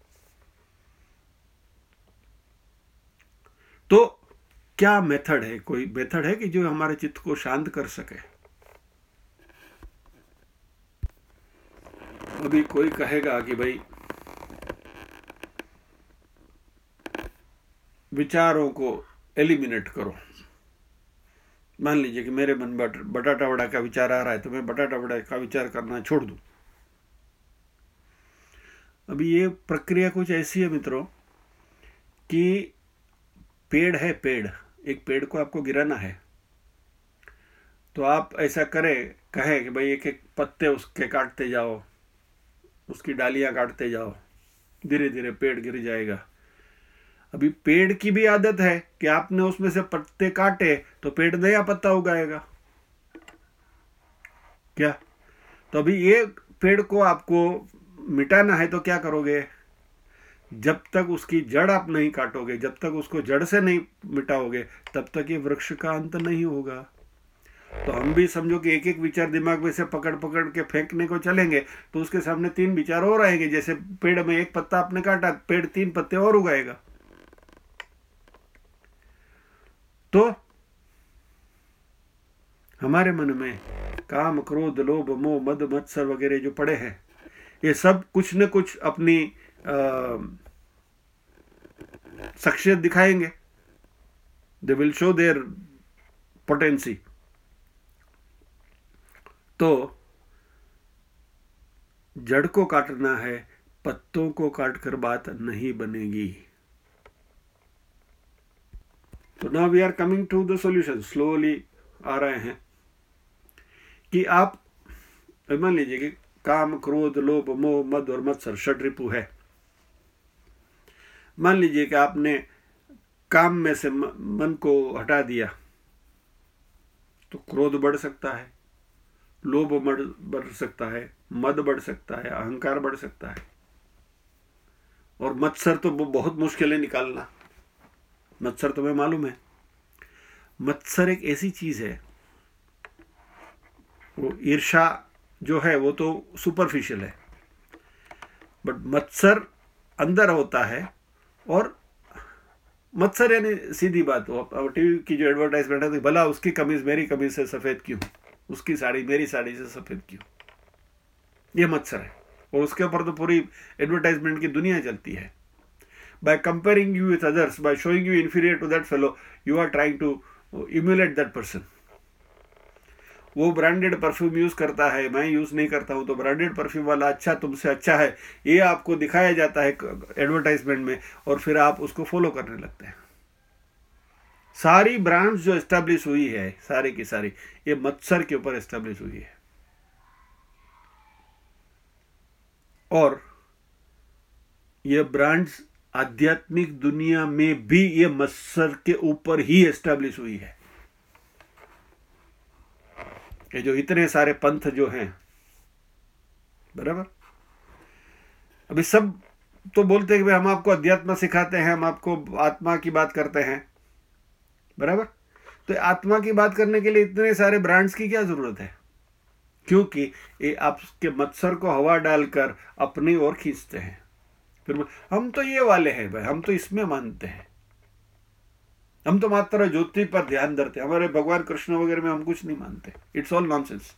तो क्या मेथड है, कोई मेथड है कि जो हमारे चित्त को शांत कर सके। अभी कोई कहेगा कि भाई विचारों को एलिमिनेट करो। मान लीजिए कि मेरे मन में बटाटा वड़ा का विचार आ रहा है तो मैं बटाटा वड़ा का विचार करना छोड़ दूं। अभी ये प्रक्रिया कुछ ऐसी है मित्रों कि पेड़ है, पेड़, एक पेड़ को आपको गिराना है तो आप ऐसा कहे कि भाई एक एक पत्ते उसके काटते जाओ, उसकी डालियां काटते जाओ, धीरे धीरे पेड़ गिर जाएगा। अभी पेड़ की भी आदत है कि आपने उसमें से पत्ते काटे तो पेड़ नया पत्ता उगाएगा क्या। तो अभी ये पेड़ को आपको मिटाना है तो क्या करोगे, जब तक उसकी जड़ आप नहीं काटोगे, जब तक उसको जड़ से नहीं मिटाओगे, तब तक ये वृक्ष का अंत नहीं होगा। तो हम भी समझो कि एक एक विचार दिमाग में से पकड़ पकड़ के फेंकने को चलेंगे तो उसके सामने 3 विचार और आएंगे। जैसे पेड़ में एक पत्ता आपने काटा, पेड़ 3 पत्ते और उगाएगा। तो हमारे मन में काम, क्रोध, लोभ, मोह, मद, मत्सर वगैरह जो पड़े हैं, ये सब कुछ न कुछ अपनी शख्सियत दिखाएंगे। They will show their potency. तो जड़ को काटना है, पत्तों को काटकर बात नहीं बनेगी। तो now we are coming to the solution, slowly आ रहे हैं कि आप मान लीजिए कि काम, क्रोध, लोभ, मोह, मद और मत्सर षड्रिपु है। मान लीजिए कि आपने काम में से मन को हटा दिया तो क्रोध बढ़ सकता है, लोभ बढ़ सकता है, मद बढ़ सकता है, अहंकार बढ़ सकता है। और मत्सर तो बहुत मुश्किल है निकालना। मत्सर तुम्हें मालूम है, मत्सर एक ऐसी चीज है, वो ईर्ष्या जो है वो तो सुपरफिशियल है, बट मत्सर अंदर होता है। और मत्सर यानी सीधी बात हो, अब टीवी की जो एडवर्टाइजमेंट है, भला उसकी कमीज मेरी कमीज से सफेद क्यों, उसकी साड़ी मेरी साड़ी से सफेद क्यों, ये मत्सर है। और उसके ऊपर तो पूरी एडवर्टाइजमेंट की दुनिया चलती है। By comparing you with others, by showing you inferior to that fellow, you are trying to emulate that person. वो ब्रांडेड परफ्यूम यूज करता है, मैं यूज नहीं करता हूं, तो ब्रांडेड परफ्यूम वाला अच्छा, तुमसे अच्छा है, ये आपको दिखाया जाता है एडवर्टाइजमेंट में, और फिर आप उसको फॉलो करने लगते हैं। सारी ब्रांड्स जो एस्टेब्लिश हुई है, सारी की सारी ये मत्सर के ऊपर एस्टेब्लिश हुई है। और ये ब्रांड्स आध्यात्मिक दुनिया में भी ये मत्सर के ऊपर ही एस्टेब्लिश हुई है। ये जो इतने सारे पंथ जो हैं, बराबर, अभी सब तो बोलते हैं कि भाई हम आपको अध्यात्म सिखाते हैं, हम आपको आत्मा की बात करते हैं, बराबर। तो आत्मा की बात करने के लिए इतने सारे ब्रांड्स की क्या जरूरत है? क्योंकि ये आपके मत्सर को हवा डालकर अपनी ओर खींचते हैं। फिर हम तो ये वाले हैं भाई, हम तो इसमें मानते हैं, हम तो मात्र ज्योति पर ध्यान धरते हैं, हमारे भगवान कृष्ण वगैरह में हम कुछ नहीं मानते। It's all nonsense.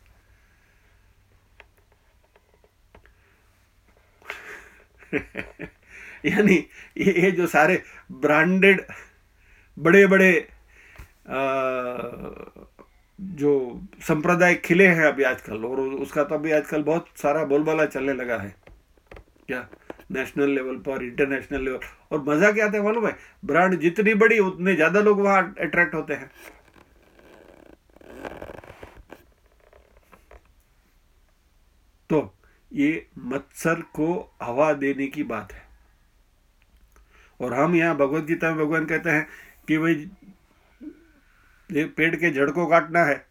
यानी ये जो सारे ब्रांडेड बड़े बड़े जो संप्रदाय खिले हैं अभी आजकल, और उसका तो अभी आजकल बहुत सारा बोलबाला चलने लगा है, क्या नेशनल लेवल पर, इंटरनेशनल लेवल। और मजा क्या आता है मालूम है? ब्रांड जितनी बड़ी उतने ज्यादा लोग वहां अट्रैक्ट होते हैं। तो ये मत्सर को हवा देने की बात है। और हम यहाँ भगवत गीता में भगवान कहते हैं कि भाई ये पेड़ के जड़ को काटना है।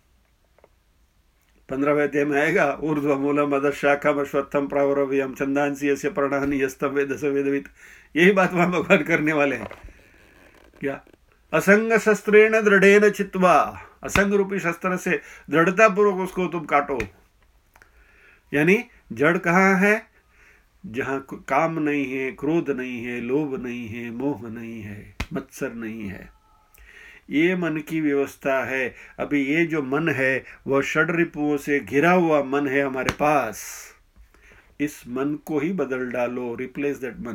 15वें अध्याय में आएगा, ऊर्ध्व मूलम अधः शाखम अश्वत्थम प्रावरव्यम छंदांसी यस्य पर्णानि यस्तम वेद स वेदवित्। यही बात वहां भगवान करने वाले हैं। क्या? असंग शस्त्रेण दृढ़ेन चित्वा, असंग रूपी शस्त्र से दृढ़ता पूर्वक उसको तुम काटो। यानी जड़ कहाँ है? जहां काम नहीं है, क्रोध नहीं है, लोभ नहीं है, मोह नहीं है, मत्सर नहीं है, ये मन की व्यवस्था है। अभी ये जो मन है वह षड रिपुओं से घिरा हुआ मन है हमारे पास। इस मन को ही बदल डालो, रिप्लेस दैट मन।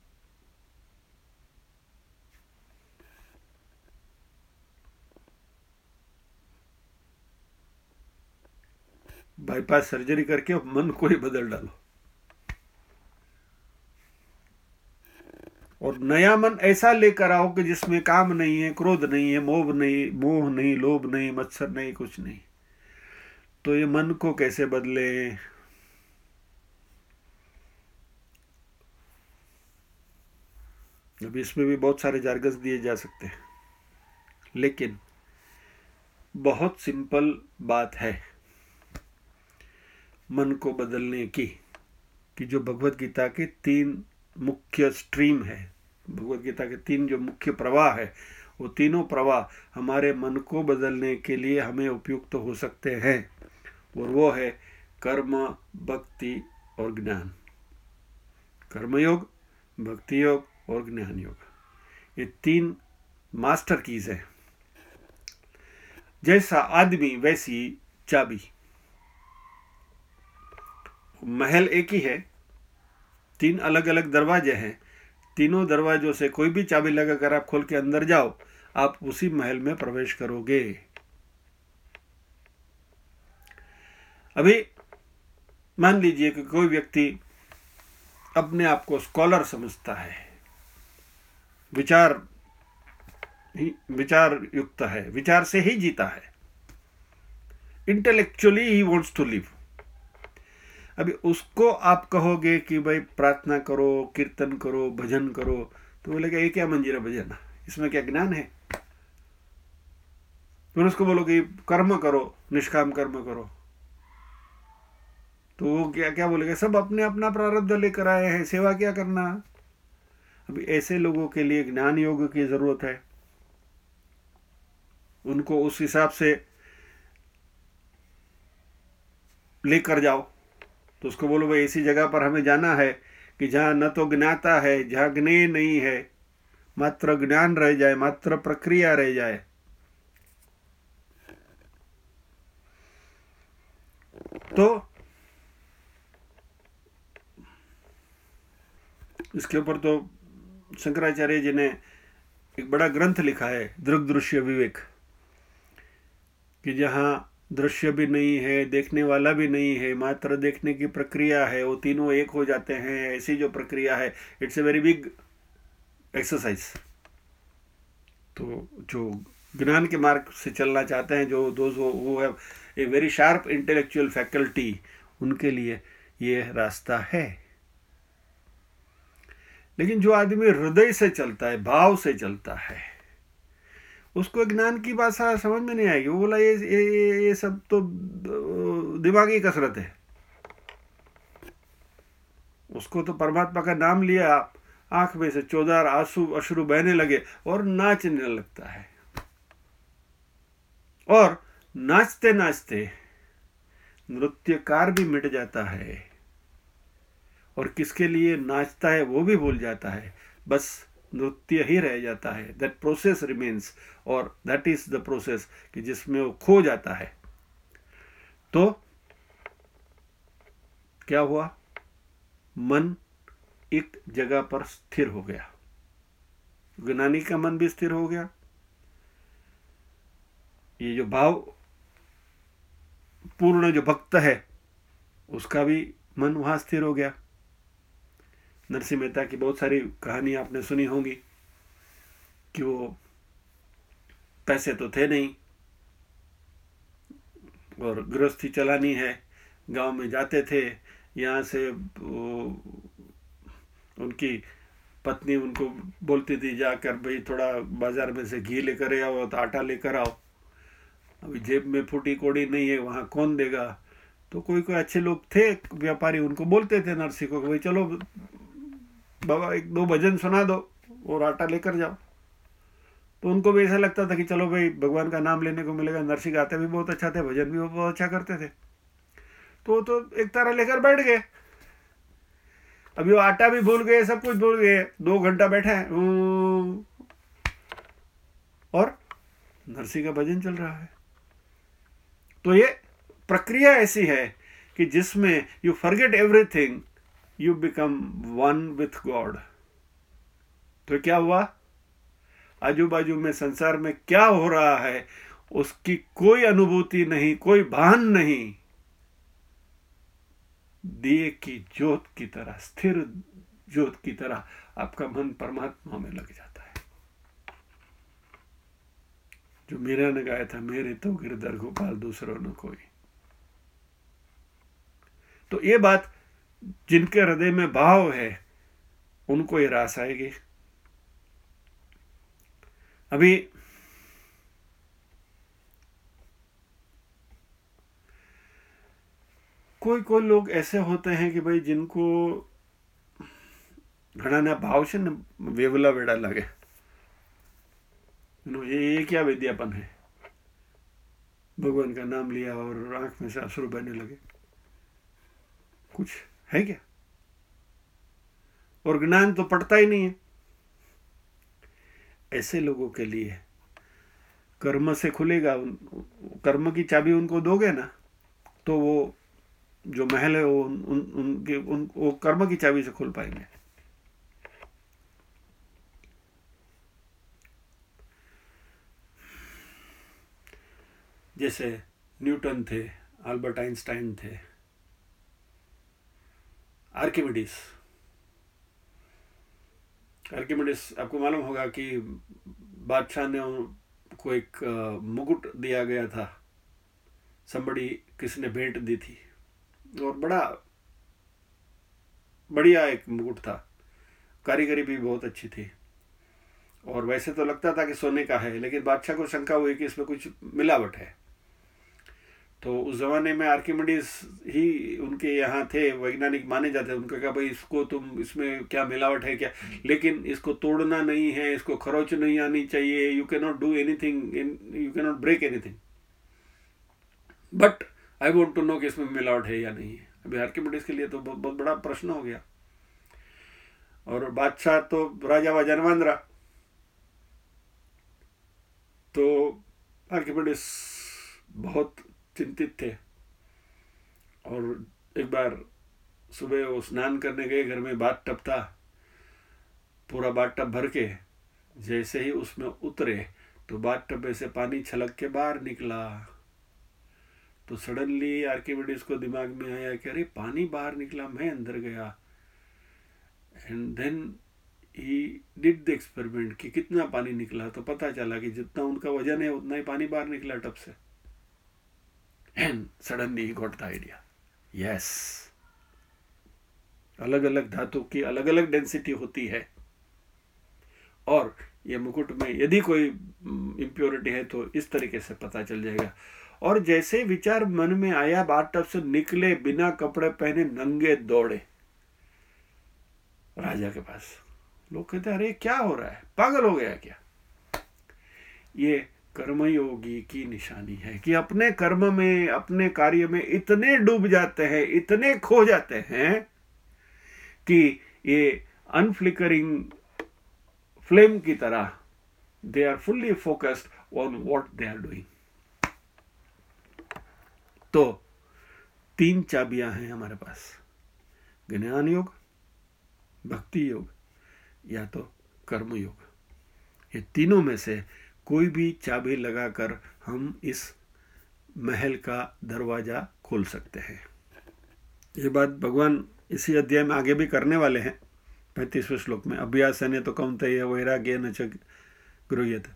बाईपास सर्जरी करके मन को ही बदल डालो, और नया मन ऐसा लेकर आओ कि जिसमें काम नहीं है, क्रोध नहीं है, मोह नहीं, लोभ नहीं, मत्सर नहीं, कुछ नहीं। तो ये मन को कैसे बदले? अभी इसमें भी बहुत सारे जार्गस दिए जा सकते हैं, लेकिन बहुत सिंपल बात है मन को बदलने की, कि जो भगवत गीता के 3 मुख्य स्ट्रीम है, भगवत गीता के 3 जो मुख्य प्रवाह है, वो तीनों प्रवाह हमारे मन को बदलने के लिए हमें उपयुक्त हो सकते हैं। और वो है कर्म, भक्ति और ज्ञान। कर्मयोग, भक्ति योग और ज्ञान योग, ये 3 मास्टर कीज है। जैसा आदमी वैसी चाबी। महल एक ही है, 3 अलग अलग दरवाजे हैं, तीनों दरवाजों से कोई भी चाबी लगाकर आप खोल के अंदर जाओ, आप उसी महल में प्रवेश करोगे। अभी मान लीजिए कि कोई व्यक्ति अपने आप को स्कॉलर समझता है, विचार युक्त है, विचार से ही जीता है, intellectually he wants to live. अभी उसको आप कहोगे कि भाई प्रार्थना करो, कीर्तन करो, भजन करो, तो बोलेगा ये क्या मंजीरा भजन, इसमें क्या ज्ञान है। फिर उसको बोलोगे कर्म करो, निष्काम कर्म करो, तो वो क्या बोलेगा, सब अपने अपना प्रारब्ध लेकर आए हैं, सेवा क्या करना। अभी ऐसे लोगों के लिए ज्ञान योग की जरूरत है। उनको उस हिसाब से लेकर जाओ। तो उसको बोलो भाई ऐसी जगह पर हमें जाना है कि जहां न तो ज्ञाता है, जहां ज्ञेय नहीं है, मात्र ज्ञान रह जाए, मात्र प्रक्रिया रह जाए। तो इसके ऊपर तो शंकराचार्य जी ने एक बड़ा ग्रंथ लिखा है, दृग दृश्य विवेक, कि जहां दृश्य भी नहीं है, देखने वाला भी नहीं है, मात्र देखने की प्रक्रिया है, वो तीनों एक हो जाते हैं, ऐसी जो प्रक्रिया है, it's a very big exercise. तो जो ज्ञान के मार्ग से चलना चाहते हैं, जो दोज वो have a very sharp intellectual faculty, उनके लिए ये रास्ता है। लेकिन जो आदमी हृदय से चलता है, भाव से चलता है, उसको ज्ञान की भाषा समझ में नहीं आएगी। वो बोला ये सब तो दिमागी कसरत है। उसको तो परमात्मा का नाम लिया, आंख में से 14 अश्रु बहने लगे और नाचने लगता है। और नाचते नाचते नृत्यकार भी मिट जाता है, और किसके लिए नाचता है वो भी भूल जाता है, बस नृत्य ही रह जाता है। दैट प्रोसेस रिमेन्स, और दैट इज द प्रोसेस कि जिसमें वो खो जाता है। तो क्या हुआ, मन एक जगह पर स्थिर हो गया। ज्ञानी का मन भी स्थिर हो गया, ये जो भाव पूर्ण जो भक्त है उसका भी मन वहां स्थिर हो गया। नरसिंह मेहता की बहुत सारी कहानी आपने सुनी होंगी कि वो पैसे तो थे नहीं और गृहस्थी चलानी है, गांव में जाते थे। यहाँ से उनकी पत्नी उनको बोलती थी जाकर भाई थोड़ा बाजार में से घी लेकर आओ, तो आटा लेकर आओ। अभी जेब में फूटी कोड़ी नहीं है, वहाँ कौन देगा। तो कोई कोई अच्छे लोग थे व्यापारी, उनको बोलते थे नरसिंह को, भाई चलो बाबा एक दो भजन सुना दो और आटा लेकर जाओ। तो उनको भी ऐसा लगता था कि चलो भाई भगवान का नाम लेने को मिलेगा। नरसिंह गाते भी बहुत अच्छा थे, भजन भी बहुत अच्छा करते थे। तो एक तरह लेकर बैठ गए। अभी वो आटा भी भूल गए, सब कुछ भूल गए, 2 घंटा बैठे हैं और नरसिंह का भजन चल रहा है। तो ये प्रक्रिया ऐसी है कि जिसमें you forget everything, you become one with God. तो क्या हुआ, आजू बाजू में संसार में क्या हो रहा है उसकी कोई अनुभूति नहीं, कोई भान नहीं। दिए की ज्योत की तरह, स्थिर ज्योत की तरह आपका मन परमात्मा में लग जाता है। जो मीरा ने गाया था, मेरे तो गिरधर गोपाल दूसरों न कोई। तो ये बात जिनके हृदय में भाव है उनको ये रास आएगी। अभी कोई लोग ऐसे होते हैं कि भाई जिनको घना भाव से न वेवला वेड़ा लगे, ये क्या विद्यापन है, भगवान का नाम लिया और आंख में से अश्रु बहने लगे, कुछ है क्या। और ज्ञान तो पड़ता ही नहीं है। ऐसे लोगों के लिए कर्म से खुलेगा, कर्म की चाबी उनको दोगे ना, तो वो जो महल है वो कर्म की चाबी से खुल पाएंगे। जैसे न्यूटन थे, अल्बर्ट आइंस्टाइन थे, आर्किमिडीज आपको मालूम होगा कि बादशाह ने उनको एक मुकुट दिया गया था, किसी ने भेंट दी थी, और बड़ा बढ़िया एक मुकुट था, कारीगरी भी बहुत अच्छी थी, और वैसे तो लगता था कि सोने का है, लेकिन बादशाह को शंका हुई कि इसमें कुछ मिलावट है। तो उस जमाने में आर्किमिडीज ही उनके यहाँ थे, वैज्ञानिक माने जाते हैं। उनका कहा भाई इसको तुम, इसमें क्या मिलावट है क्या, लेकिन इसको तोड़ना नहीं है, इसको खरोच नहीं आनी चाहिए, you can not do anything, you can not break anything, but I want to know कि इसमें मिलावट है या नहीं है। अभी आर्किमिडीज के लिए तो बहुत बड़ा प्रश्न हो गया, और बादशाह तो राजा व जनवान रहा। तो आर्किमिडीज बहुत चिंतित थे, और एक बार सुबह वो स्नान करने गए, घर में बाथ टब था, पूरा बाथ टब भर के जैसे ही उसमें उतरे तो बाथ टब में से पानी छलक के बाहर निकला। तो सडनली आर्किमिडीज को दिमाग में आया कि अरे पानी बाहर निकला, मैं अंदर गया। And then he did the experiment कि कितना पानी निकला, तो पता चला कि जितना उनका वजन है उतना ही पानी बाहर निकला टब से। And suddenly he got the idea, yes, अलग अलग धातु की अलग अलग डेंसिटी होती है, और ये मुकुट में यदि कोई इम्प्योरिटी है तो इस तरीके से पता चल जाएगा। और जैसे विचार मन में आया, बाथटब से निकले, बिना कपड़े पहने नंगे दौड़े राजा के पास। लोग कहते अरे क्या हो रहा है, पागल हो गया क्या? ये कर्मयोगी की निशानी है कि अपने कर्म में, अपने कार्य में इतने डूब जाते हैं, इतने खो जाते हैं कि ये अनफ्लिकरिंग फ्लेम की तरह they are fully focused on what they are doing. तो 3 चाबियां हैं हमारे पास, ज्ञान योग, भक्ति योग या तो कर्म योग। ये तीनों में से कोई भी चाबी लगाकर हम इस महल का दरवाजा खोल सकते हैं। ये बात भगवान इसी अध्याय में आगे भी करने वाले हैं। 35वें श्लोक में अभ्यासेन तो कौन्तेय वैराग्येन च गृह्यते।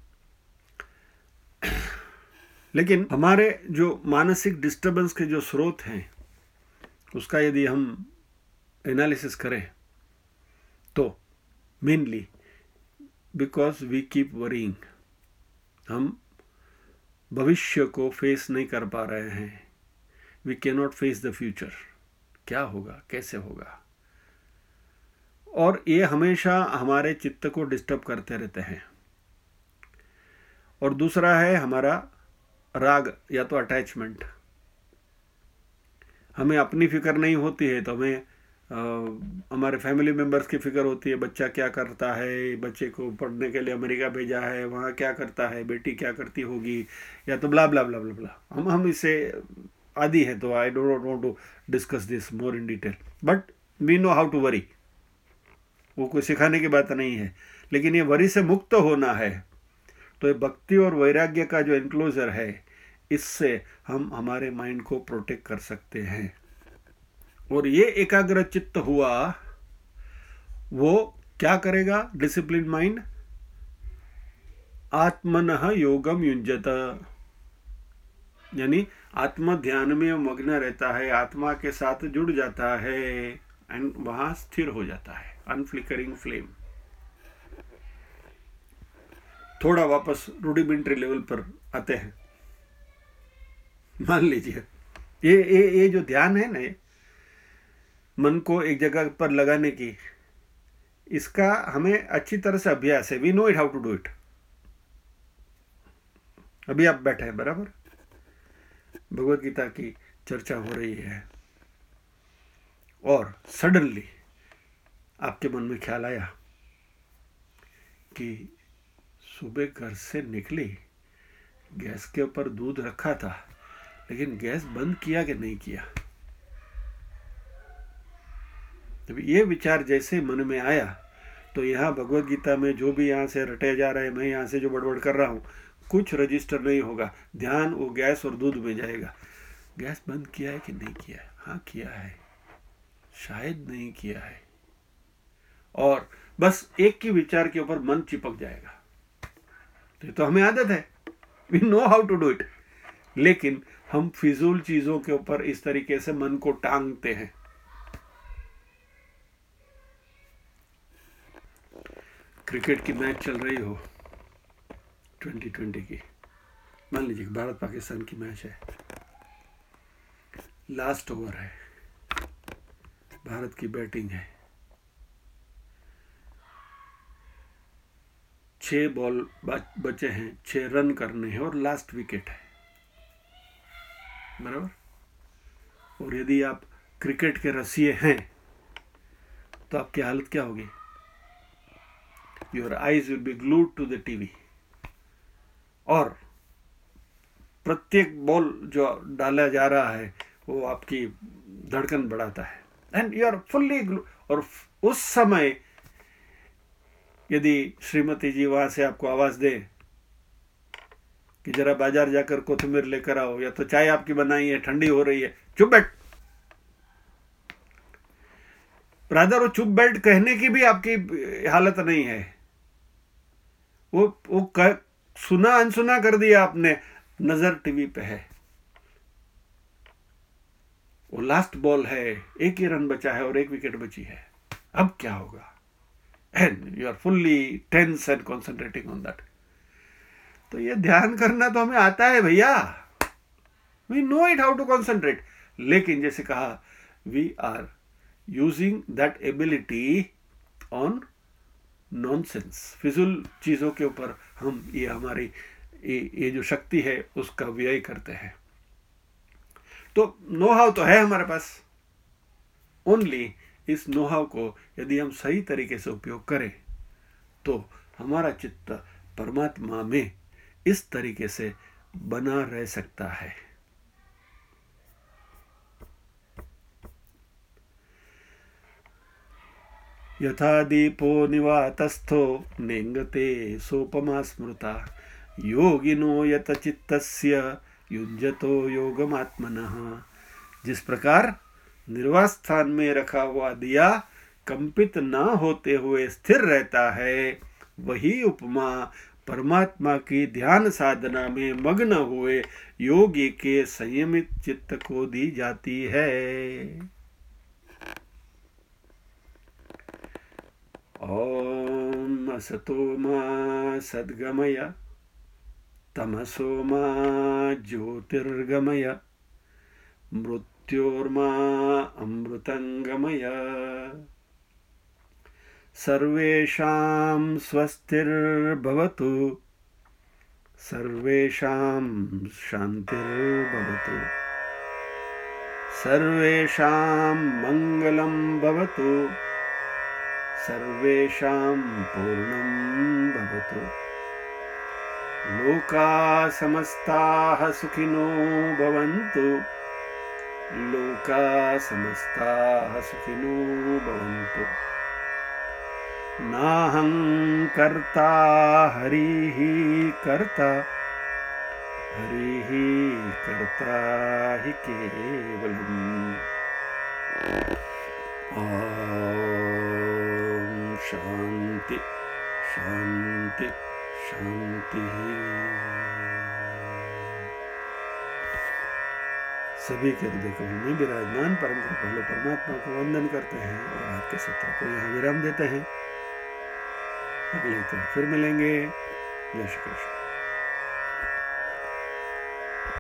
लेकिन हमारे जो मानसिक डिस्टर्बेंस के जो स्रोत हैं उसका यदि हम एनालिसिस करें तो mainly because we keep worrying, हम भविष्य को फेस नहीं कर पा रहे हैं। We can not face the future, क्या होगा, कैसे होगा, और ये हमेशा हमारे चित्त को डिस्टर्ब करते रहते हैं। और दूसरा है हमारा राग या तो अटैचमेंट। हमें अपनी फिक्र नहीं होती है तो हमें हमारे फैमिली मेंबर्स की फिक्र होती है, बच्चा क्या करता है, बच्चे को पढ़ने के लिए अमेरिका भेजा है, वहाँ क्या करता है, बेटी क्या करती होगी, या तो ब्ला ब्ला ब्ला ब्ला ब्ला। हम इससे आदि है, तो I don't want to discuss this more in detail, but we know how to worry. वो कोई सिखाने की बात नहीं है, लेकिन ये वरी से मुक्त होना है। तो ये भक्ति और वैराग्य का जो एनक्लोजर है, इससे हम हमारे माइंड को प्रोटेक्ट कर सकते हैं। और ये एकाग्र चित्त हुआ, वो क्या करेगा? डिसिप्लिन माइंड आत्मनः योगम युञ्जत, यानी आत्म ध्यान में मग्न रहता है, आत्मा के साथ जुड़ जाता है एंड वहां स्थिर हो जाता है, अनफ्लिकरिंग फ्लेम। थोड़ा वापस रूडिमेंट्री लेवल पर आते हैं। मान लीजिए ये जो ध्यान है ना, मन को एक जगह पर लगाने की, इसका हमें अच्छी तरह से अभ्यास है। We know it how to do it. अभी आप बैठे हैं, बराबर, भगवत गीता की चर्चा हो रही है, और सडनली आपके मन में ख्याल आया कि सुबह घर से निकली, गैस के ऊपर दूध रखा था, लेकिन गैस बंद किया कि नहीं किया। जब ये विचार जैसे मन में आया, तो यहाँ भगवत गीता में जो भी यहाँ से रटे जा रहे हैं, मैं यहाँ से जो बड़बड़ कर रहा हूँ, कुछ रजिस्टर नहीं होगा। ध्यान वो गैस और दूध में जाएगा। गैस बंद किया है कि नहीं किया है? हाँ किया है, शायद नहीं किया है। और बस एक की विचार के ऊपर मन चिपक जाएगा। तो हमें आदत है, we know how to do it, लेकिन हम फिजूल चीजों के ऊपर इस तरीके से मन को टांगते हैं। क्रिकेट की मैच चल रही हो 2020 की, मान लीजिए भारत पाकिस्तान की मैच है, लास्ट ओवर है, भारत की बैटिंग है, 6 बॉल बचे हैं, 6 रन करने हैं और लास्ट विकेट है, बराबर। और यदि आप क्रिकेट के रसिए हैं तो आपकी हालत क्या होगी? Your eyes will be glued to the TV, और प्रत्येक बॉल जो डाला जा रहा है वो आपकी धड़कन बढ़ाता है, एंड यू आर फुल्ली। और उस समय यदि श्रीमती जी वहां से आपको आवाज दे कि जरा बाजार जाकर कोथिंबीर लेकर आओ, या तो चाय आपकी बनाई है ठंडी हो रही है, चुप बैठ, रादर वो चुप बैठ कहने की भी आपकी हालत नहीं है। वो सुना अनसुना कर दिया आपने, नजर टीवी पे है, वो लास्ट बॉल है, 1 ही रन बचा है और 1 विकेट बची है, अब क्या होगा? And you are fully tense and concentrating on that. तो ये ध्यान करना तो हमें आता है भैया, we know it how to concentrate, लेकिन जैसे कहा we are using that ability on nonsense, फिजूल चीजों के ऊपर हम ये हमारी ये जो शक्ति है उसका व्यय करते हैं। तो नो हाउ तो है हमारे पास, ओनली इस नो हाउ को यदि हम सही तरीके से उपयोग करें तो हमारा चित्त परमात्मा में इस तरीके से बना रह सकता है। यथा दीपो निवातस्थो नेंगते सोपमा स्मृता योगिनो यत चित्तस्य युञ्जतो योगमात्मनः। जिस प्रकार निर्वात स्थान में रखा हुआ दिया कंपित न होते हुए स्थिर रहता है, वही उपमा परमात्मा की ध्यान साधना में मग्न हुए योगी के संयमित चित्त को दी जाती है। ओम असतो मा सद्गमय तमसो मा ज्योतिर्गमय मृत्योर्मा अमृतंगमय। सर्वेषां स्वस्तिर्भवतु, सर्वेषां शान्तिर्भवतु, सर्वेषां मंगलं भवतु, सर्वेषां पूर्णं भवतु। लोका समस्ताः सुखिनो भवन्तु, लोका समस्ताः सुखिनो भवन्तु। नाहं कर्ता हरिः कर्ता, हरिः कर्ता हि केवलम्। ओम शांति शांति शांति। सभी के हृदय कमल में विराजमान परम कृपालु परमात्मा को वंदन करते हैं और आज के सत्र को यहाँ विराम देते हैं। अगले तो फिर मिलेंगे। जय श्री कृष्ण।